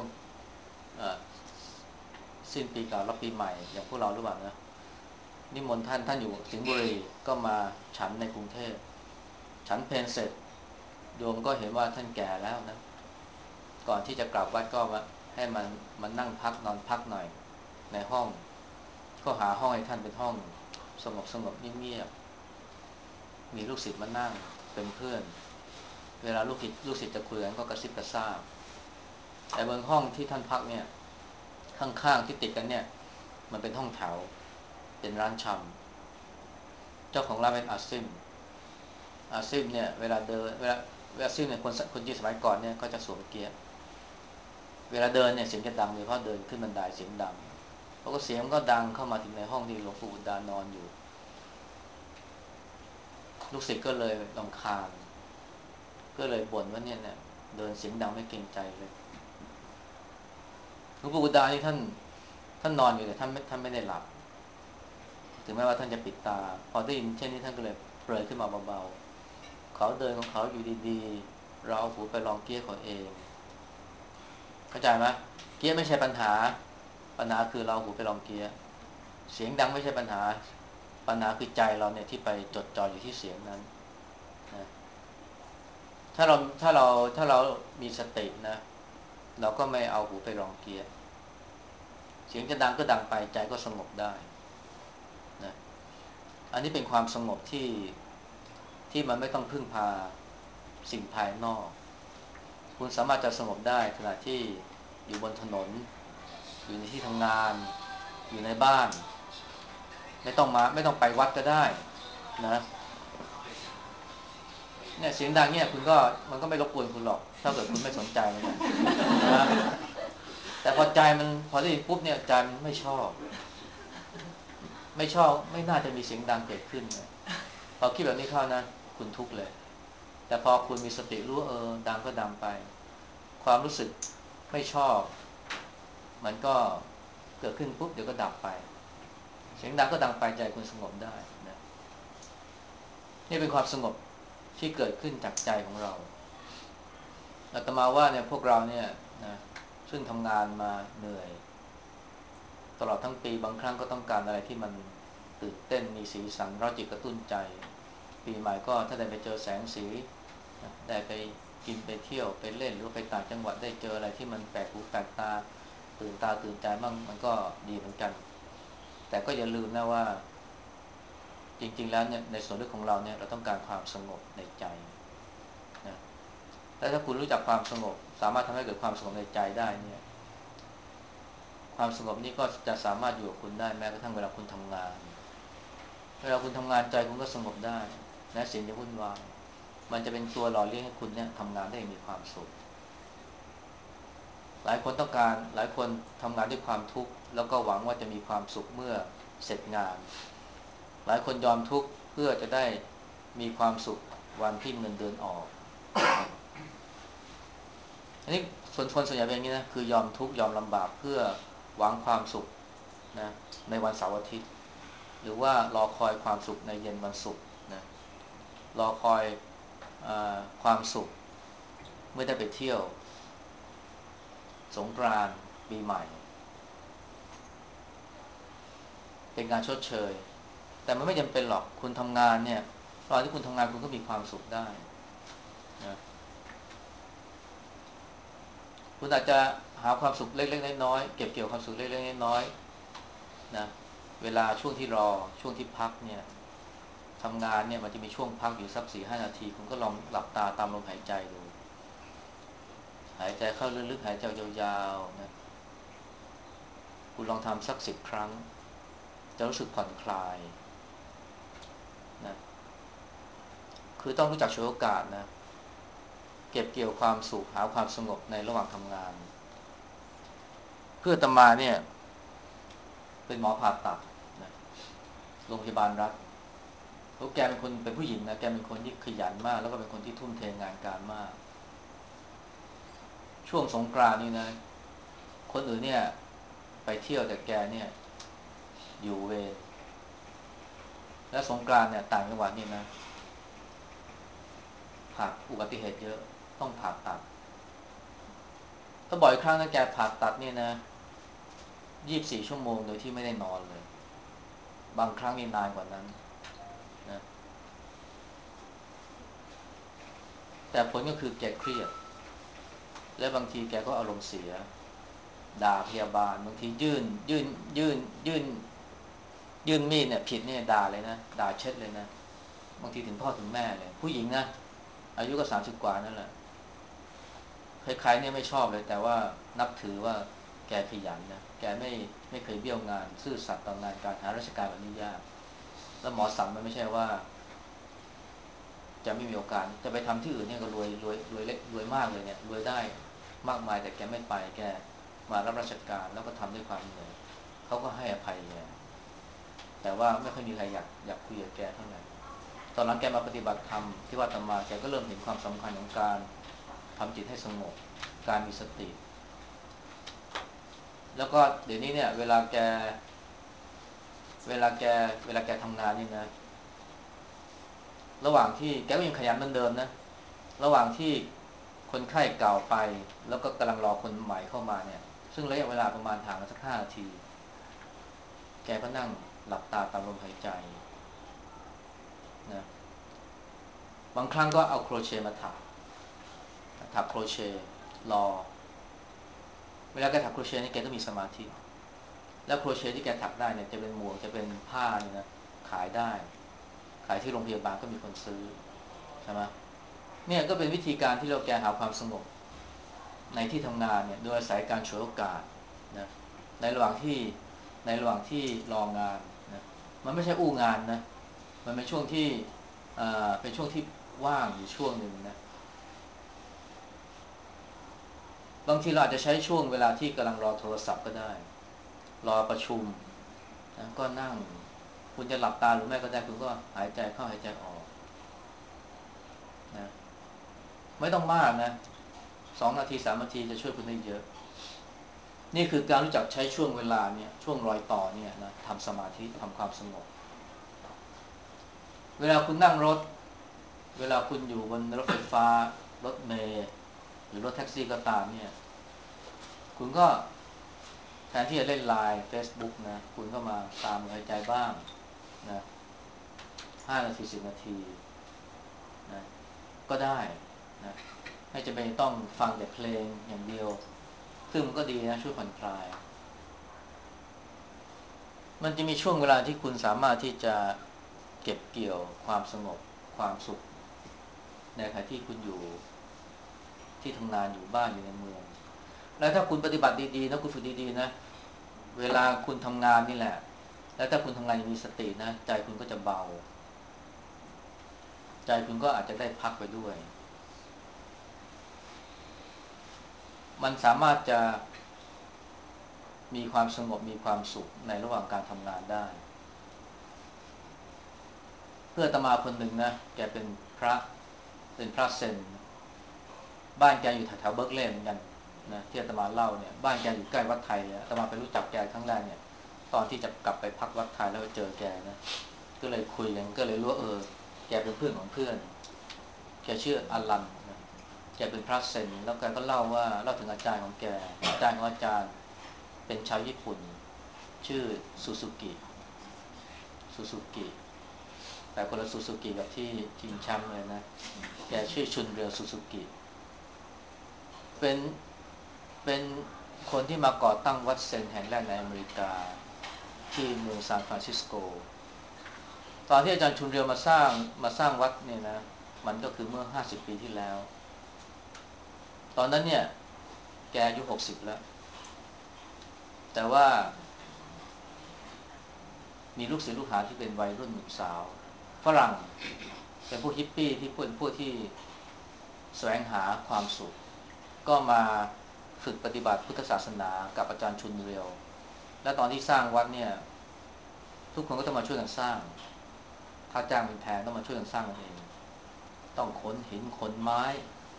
สิ้นปีเก่ารับปีใหม่อย่างพวกเราหรือเปล่านะนิมนต์ท่านท่านอยู่สิงห์บุรีก็มาฉันในกรุงเทพฉันเพลเสร็จโยมก็เห็นว่าท่านแก่แล้วนะก่อนที่จะกลับวัดก็มาให้มันมันนั่งพักนอนพักหน่อยในห้องก็หาห้องให้ท่านเป็นห้องสงบสงบเงียบๆมีลูกศิษย์มานั่งเป็นเพื่อนเวลาลูกศิษย์ลูกศิษย์จะคุยกันก็กระซิบกระซาบแต่บนห้องที่ท่านพักเนี่ยข้างๆที่ติดกันเนี่ยมันเป็นห้องแถวเป็นร้านชำเจ้าของร้านเป็นอาซิมอาซิมเนี่ยเวลาเดินเวลาเวลาซิมเนี่ยคนคนจีนสมัยก่อนเนี่ยก็จะสวมเกียร์เวลาเดินเนี่ยเสียงจะดังเลยเพราะเดินขึ้นบันไดเสียงดังแล้วก็เสียงก็ดังเข้ามาถึงในห้องที่หลวงปู่บุตรดานอนอยู่ลูกศิษย์ก็เลยรำคาญก็เลยบ่นว่าเนี่ยเนี่ยเดินเสียงดังไม่เกรงใจเลยหลวงปู่บุตรดานี่ท่านท่านนอนอยู่แต่ท่านไม่ท่านไม่ได้หลับถึงแม้ว่าท่านจะปิดตาพอได้ยินเช่นนี้ท่านก็เลยเปรยขึ้นมาเบาๆเขาเดินของเขาอยู่ดีๆเราเอาหูไปลองเกี้ยเขาเองเข้าใจไหมเกี้ยไม่ใช่ปัญหาปัญหาคือเราหูไปลองเกี้ยเสียงดังไม่ใช่ปัญหาปัญหาคือใจเราเนี่ยที่ไปจดจ่ออยู่ที่เสียงนั้นนะถ้าเราถ้าเราถ้าเรามีสตินะเราก็ไม่เอาหูไปลองเกี้ยเสียงจะดังก็ดังไปใจก็สงบได้นะอันนี้เป็นความสงบที่ที่มันไม่ต้องพึ่งพาสิ่งภายนอกคุณสามารถจะสงบได้ขณะที่อยู่บนถนนอยู่ในที่ทำงานอยู่ในบ้านไม่ต้องมาไม่ต้องไปวัดก็ได้นะเนี่ยเสียงดังเนี่ยคุณก็มันก็ไม่รบกวนคุณหรอกถ้าเกิดคุณไม่สนใจมันนะแต่พอใจมันพอได้ยินปุ๊บเนี่ยใจมันไม่ชอบไม่ชอบไม่น่าจะมีเสียงดังเกิดขึ้นนะพอคิดแบบนี้เข้านะคุณทุกข์เลยแต่พอคุณมีสติรู้เออดังก็ดังไปความรู้สึกไม่ชอบมันก็เกิดขึ้นปุ๊บเดี๋ยวก็ดับไปเสียงดังก็ดังไปใจคุณสงบได้นะนี่เป็นความสงบที่เกิดขึ้นจากใจของเราอาตมาว่าเนี่ยพวกเราเนี่ยนะซึ่งทำงานมาเหนื่อยตลอดทั้งปีบางครั้งก็ต้องการอะไรที่มันตื่นเต้นมีสีสันเราจิตกระตุ้นใจปีใหม่ก็ถ้าได้ไปเจอแสงสีได้ไปกินไปเที่ยวไปเล่นหรือไปต่างจังหวัดได้เจออะไรที่มันแปลกหูแปลกตาตื่นตาตื่นใจมั่งมันก็ดีเหมือนกันแต่ก็อย่าลืมนะว่าจริงๆแล้วเนี่ยในส่วนลึกของเราเนี่ยเราต้องการความสงบในใจนะและถ้าคุณรู้จักความสงบสามารถทำให้เกิดความสงบในใจได้เนี่ยความสงบนี้ก็จะสามารถอยู่กับคุณได้แม้กระทั่งเวลาคุณทำงานเวลาคุณทำงานใจคุณก็สงบได้และเสียงจะวุ่นวายมันจะเป็นตัวหล่อเลี้ยงให้คุณเนี่ยทำงานได้มีความสุขหลายคนต้องการหลายคนทำงานด้วยความทุกข์แล้วก็หวังว่าจะมีความสุขเมื่อเสร็จงานหลายคนยอมทุกข์เพื่อจะได้มีความสุขวันที่เงินเดือนออกอันนี้ส่วนคนส่วนใหญ่เป็นอย่างนี้นะคือยอมทุกข์ยอมลำบากเพื่อหวังความสุขนะในวันเสาร์อาทิตย์หรือว่ารอคอยความสุขในเย็นวันศุกร์นะรอคอยอความสุขเมื่อได้ไปเที่ยวสงกรานต์ปีใหม่เป็นการชดเชยแต่มันไม่จำเป็นหรอกคุณทำงานเนี่ยตอนที่คุณทำงานคุณก็มีความสุขได้นะคุณอาจจะหาความสุขเล็กๆน้อยๆเก็บเกี่ยวความสุขเล็กๆน้อยๆนะเวลาช่วงที่รอช่วงที่พักเนี่ยทำงานเนี่ยมันจะมีช่วงพักอยู่สักสี่ห้านาทีคุณก็ลองหลับตาตามลมหายใจดูหายใจเข้าลึกๆหายใจยาวๆนะคุณลองทำสักสิบครั้งจะรู้สึกผ่อนคลายนะคือต้องรู้จักฉวยโอกาสนะเก็บเกี่ยวความสุขหาความสงบในระหว่างทำงานเพื่ออาตมาเนี่ยเป็นหมอผ่าตัดนะโรงพยาบาลรัฐแล้วแกเป็นคนเป็นผู้หญิงนะแกเป็นคนที่ขยันมากแล้วก็เป็นคนที่ทุ่มเทงานการมากช่วงสงกรานต์นี่นะคนอื่นเนี่ยไปเที่ยวแต่แกเนี่ยอยู่เวรและสงกรานต์เนี่ยต่างจังหวัดนี่นะผ่าอุบัติเหตุเยอะต้องผ่าตัดถ้าบ่อยครั้งนะแกผ่าตัดเนี่ยนะยี่สิบสี่ชั่วโมงโดยที่ไม่ได้นอนเลยบางครั้งนี่นานกว่านั้นนะแต่ผลก็คือแกเครียดและบางทีแกก็อารมณ์เสียด่าพยาบาลบางทียื่นยื่นยื่นยื่นยื่นมีดเนี่ยผิดเนี่ยด่าเลยนะด่าเช็ดเลยนะบางทีถึงพ่อถึงแม่เลยผู้หญิงนะอายุก็สามสิบกว่านั่นแหละใครๆเนี่ยไม่ชอบเลยแต่ว่านับถือว่าแกขยันนะแกไม่ไม่เคยเบี้ยวงานซื่อสัตย์ต่องานการหาราชการแบบนี้ยากแล้วหมอสันมันไม่ใช่ว่าจะไม่มีโอกาสจะไปทำที่อื่นเนี่ยก็รวยรวยรวยเล็กรวยมากเลยเนี่ยรวยได้มากมายแต่แกไม่ไปแกมารับราชการแล้วก็ทำด้วยความเหนื่อยเขาก็ให้อภัยแกแต่ว่าไม่ค่อยมีใครอยากอยากคุยกับแกเท่าไหร่ตอนหลังแกมาปฏิบัติธรรมที่วัดธรรมาแกก็เริ่มเห็นความสำคัญของการทำจิตให้สงบการมีสติแล้วก็เดี๋ยวนี้เนี่ยเวลาแกเวลาแกเวลาแกทำงานนี่นะระหว่างที่แกก็ยังขยันเหมือนเดิมนะระหว่างที่คนไข้เก่าไปแล้วก็กำลังรอคนใหม่เข้ามาเนี่ยซึ่งระยะเวลาประมาณห่างกันสักห้านาทีแกก็นั่งหลับตาตามลมหายใจนะบางครั้งก็เอาโครเชต์มาถักถักโครเชต์รอเวลาแกถักโครเชต์นี่แกก็มีสมาธิแล้วโครเชต์ที่แกถักได้เนี่ยจะเป็นหมวกจะเป็นผ้าเนี่ยนะขายได้ขายที่โรงพยาบาลก็มีคนซื้อใช่ไหมเนี่ยก็เป็นวิธีการที่เราแกหาความสงบในที่ทำงานเนี่ยโดยอาศัยการฉวยโอกาสนะในระหว่างที่ในระหว่างที่รองานนะมันไม่ใช่อู้งานนะมันเป็นช่วงที่อ่าเป็นช่วงที่ว่างอยู่ช่วงหนึ่งนะบางทีเราอาจจะใช้ช่วงเวลาที่กำลังรอโทรศัพท์ก็ได้รอประชุมนะก็นั่งคุณจะหลับตาหรือไม่ก็ได้คุณก็หายใจเข้าหายใจออกนะไม่ต้องมากนะสองนาทีสามนาทีจะช่วยคุณได้เยอะนี่คือการรู้จักใช้ช่วงเวลาเนี่ยช่วงรอยต่อเนี่ยนะทำสมาธิทำความสงบเวลาคุณนั่งรถเวลาคุณอยู่บนรถไฟฟ้ารถเมล์หรือรถแท็กซี่ก็ตามเนี่ยคุณก็แทนที่จะเล่นไลน์ Facebook นะคุณก็มาตามหายใจบ้างนะห้านาทีสิบนาทีนะก็ได้นะไม่จำเป็นต้องฟังแต่เพลงอย่างเดียวซึ่งมันก็ดีนะช่วยผ่อนคลายมันจะมีช่วงเวลาที่คุณสามารถที่จะเก็บเกี่ยวความสงบความสุขในขณะที่คุณอยู่ที่ทำงานอยู่บ้านอยู่ในเมืองแล้วถ้าคุณปฏิบัติดีๆนะคุณฝึกดีๆนะเวลาคุณทำงานนี่แหละแล้วถ้าคุณทำงานอย่างมีสตินะใจคุณก็จะเบาใจคุณก็อาจจะได้พักไปด้วยมันสามารถจะมีความสงบมีความสุขในระหว่างการทำงานได้เพื่อนอาตมาคนหนึ่งนะแกเป็นพระเป็นพระเซนบ้านแกอยู่แถวๆเบิร์กเลย์เหมือนกันนะที่อาตมาเล่าเนี่ยบ้านแกอยู่ใกล้วัดไทยเลยอาตมาไปรู้จักแกครั้งแรกเนี่ยตอนที่จะกลับไปพักวัดไทยแล้วเจอแกนะก็เลยคุยกันก็เลยรู้ว่าเออแกเป็นเพื่อนของเพื่อนแกชื่ออลันนะแกเป็นพระเซนแล้วแกก็เล่าว่าเล่าถึงอาจารย์ของแกอาจารย์ของอาจารย์เป็นชาวญี่ปุ่นชื่อซูซูกิซูซูกิแต่คนละซูซูกิกับที่ชิงแชมป์เลยนะแกชื่อชุนเรียวซูซูกิเป็นเป็นคนที่มาก่อตั้งวัดเซนแห่งแรกในอเมริกาที่เมืองซานฟรานซิสโกตอนที่อาจารย์ชุนเรียวมาสร้างมาสร้างวัดเนี่ยนะมันก็คือเมื่อห้าสิบปีที่แล้วตอนนั้นเนี่ยแกอายุหกสิบแล้วแต่ว่ามีลูกศิษย์ลูกหาที่เป็นวัยรุ่นหนุ่มสาวฝรั่งเป็นพวกฮิปปี้ที่เป็นพวกที่แสวงหาความสุขก็มาฝึกปฏิบัติพุทธศาสนากับอาจารย์ชุนเรียวและตอนที่สร้างวัดเนี่ยทุกคนก็ต้องมาช่วยกันสร้างค่าจ้างมันแพงต้องมาช่วยกันสร้างกันเองต้องขนหินขนไม้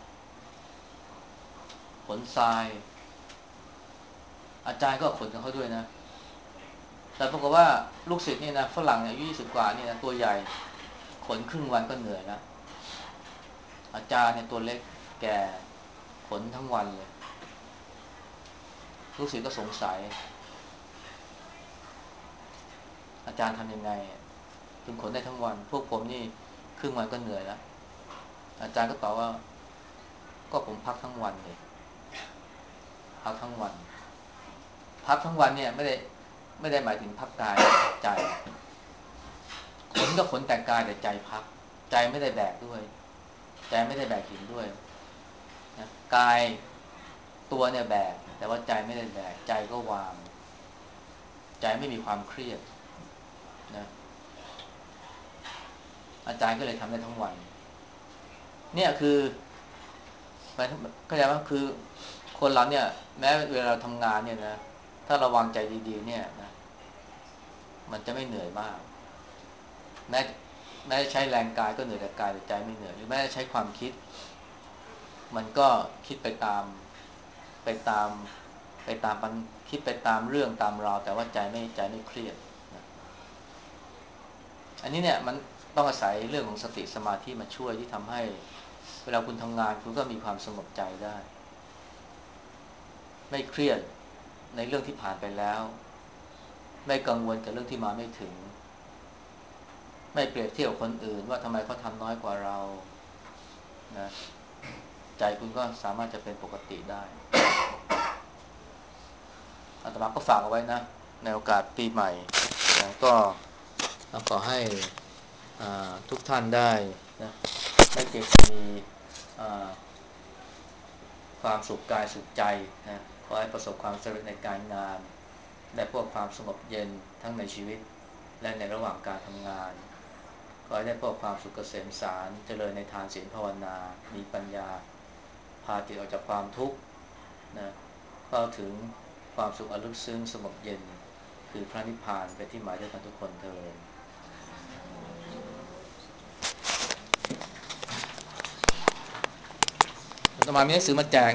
ขนทรายอาจารย์ก็ขนกับเขาด้วยนะแต่ปรากฏว่าลูกศิษย์นี่นะฝรั่งอายุยี่สิบกว่านี่นะตัวใหญ่ขนครึ่งวันก็เหนื่อยแล้วอาจารย์เนี่ยตัวเล็กแก่ขนทั้งวันเลยลูกศิษย์ก็สงสัยอาจารย์ทำยังไงถึงขนได้ทั้งวันพวกผมนี่ครึ่งวันก็เหนื่อยแล้วอาจารย์ก็ตอบว่าก็ผมพักทั้งวันเลยพักทั้งวันพักทั้งวันเนี่ยไม่ได้ไม่ได้หมายถึงพักกายใจขนก็ขนแต่กายแต่ใจพักใจไม่ได้แบกด้วยใจไม่ได้แบกหินด้วยนะกายตัวเนี่ยแบกแต่ว่าใจไม่ได้แบกใจก็วางใจไม่มีความเครียดนะอาจารย์ก็เลยทำได้ทั้งวันเนี่ยคือเข้าใจว่าคือคนเราเนี่ยแม้เวลาเราทำงานเนี่ยนะถ้าเราวางใจดีๆเนี่ยนะมันจะไม่เหนื่อยมากแม้แม้ใช้แรงกายก็เหนื่อยแต่กายแต่ใจไม่เหนื่อยหรือแม้ใช้ความคิดมันก็คิดไปตามไปตามไปตามปันคิดไปตามเรื่องตามราวแต่ว่าใจไม่ใจไม่เครียดนะอันนี้เนี่ยมันต้องอาศัยเรื่องของสติสมาธิมาช่วยที่ทำให้เวลาคุณทำงานคุณก็มีความสงบใจได้ไม่เครียดในเรื่องที่ผ่านไปแล้วไม่กังวลกับเรื่องที่มาไม่ถึงไม่เปรียบเทียบกับคนอื่นว่าทำไมเขาทำน้อยกว่าเรานะใจคุณก็สามารถจะเป็นปกติได้อาตมาก็ฝากเอาไว้นะในโอกาสปีใหม่นะก็ขอให้ทุกท่านได้นะไม่เพียงแต่มีความสุขกายสุขใจนะขอให้ประสบความสำเร็จในการงานและพวกความสงบเย็นทั้งในชีวิตและในระหว่างการทำงานขอให้ได้พบความสุขเกษมสารเจริญในทานศีลภาวนามีปัญญาพาจิตออกจากความทุกข์นะเข้าถึงความสุขอันลึกซึ้งสงบเย็นคือพระนิพพานเป็นที่หมายด้วยกันทุกคนเทอญอาตมามีหนังสือมาแจก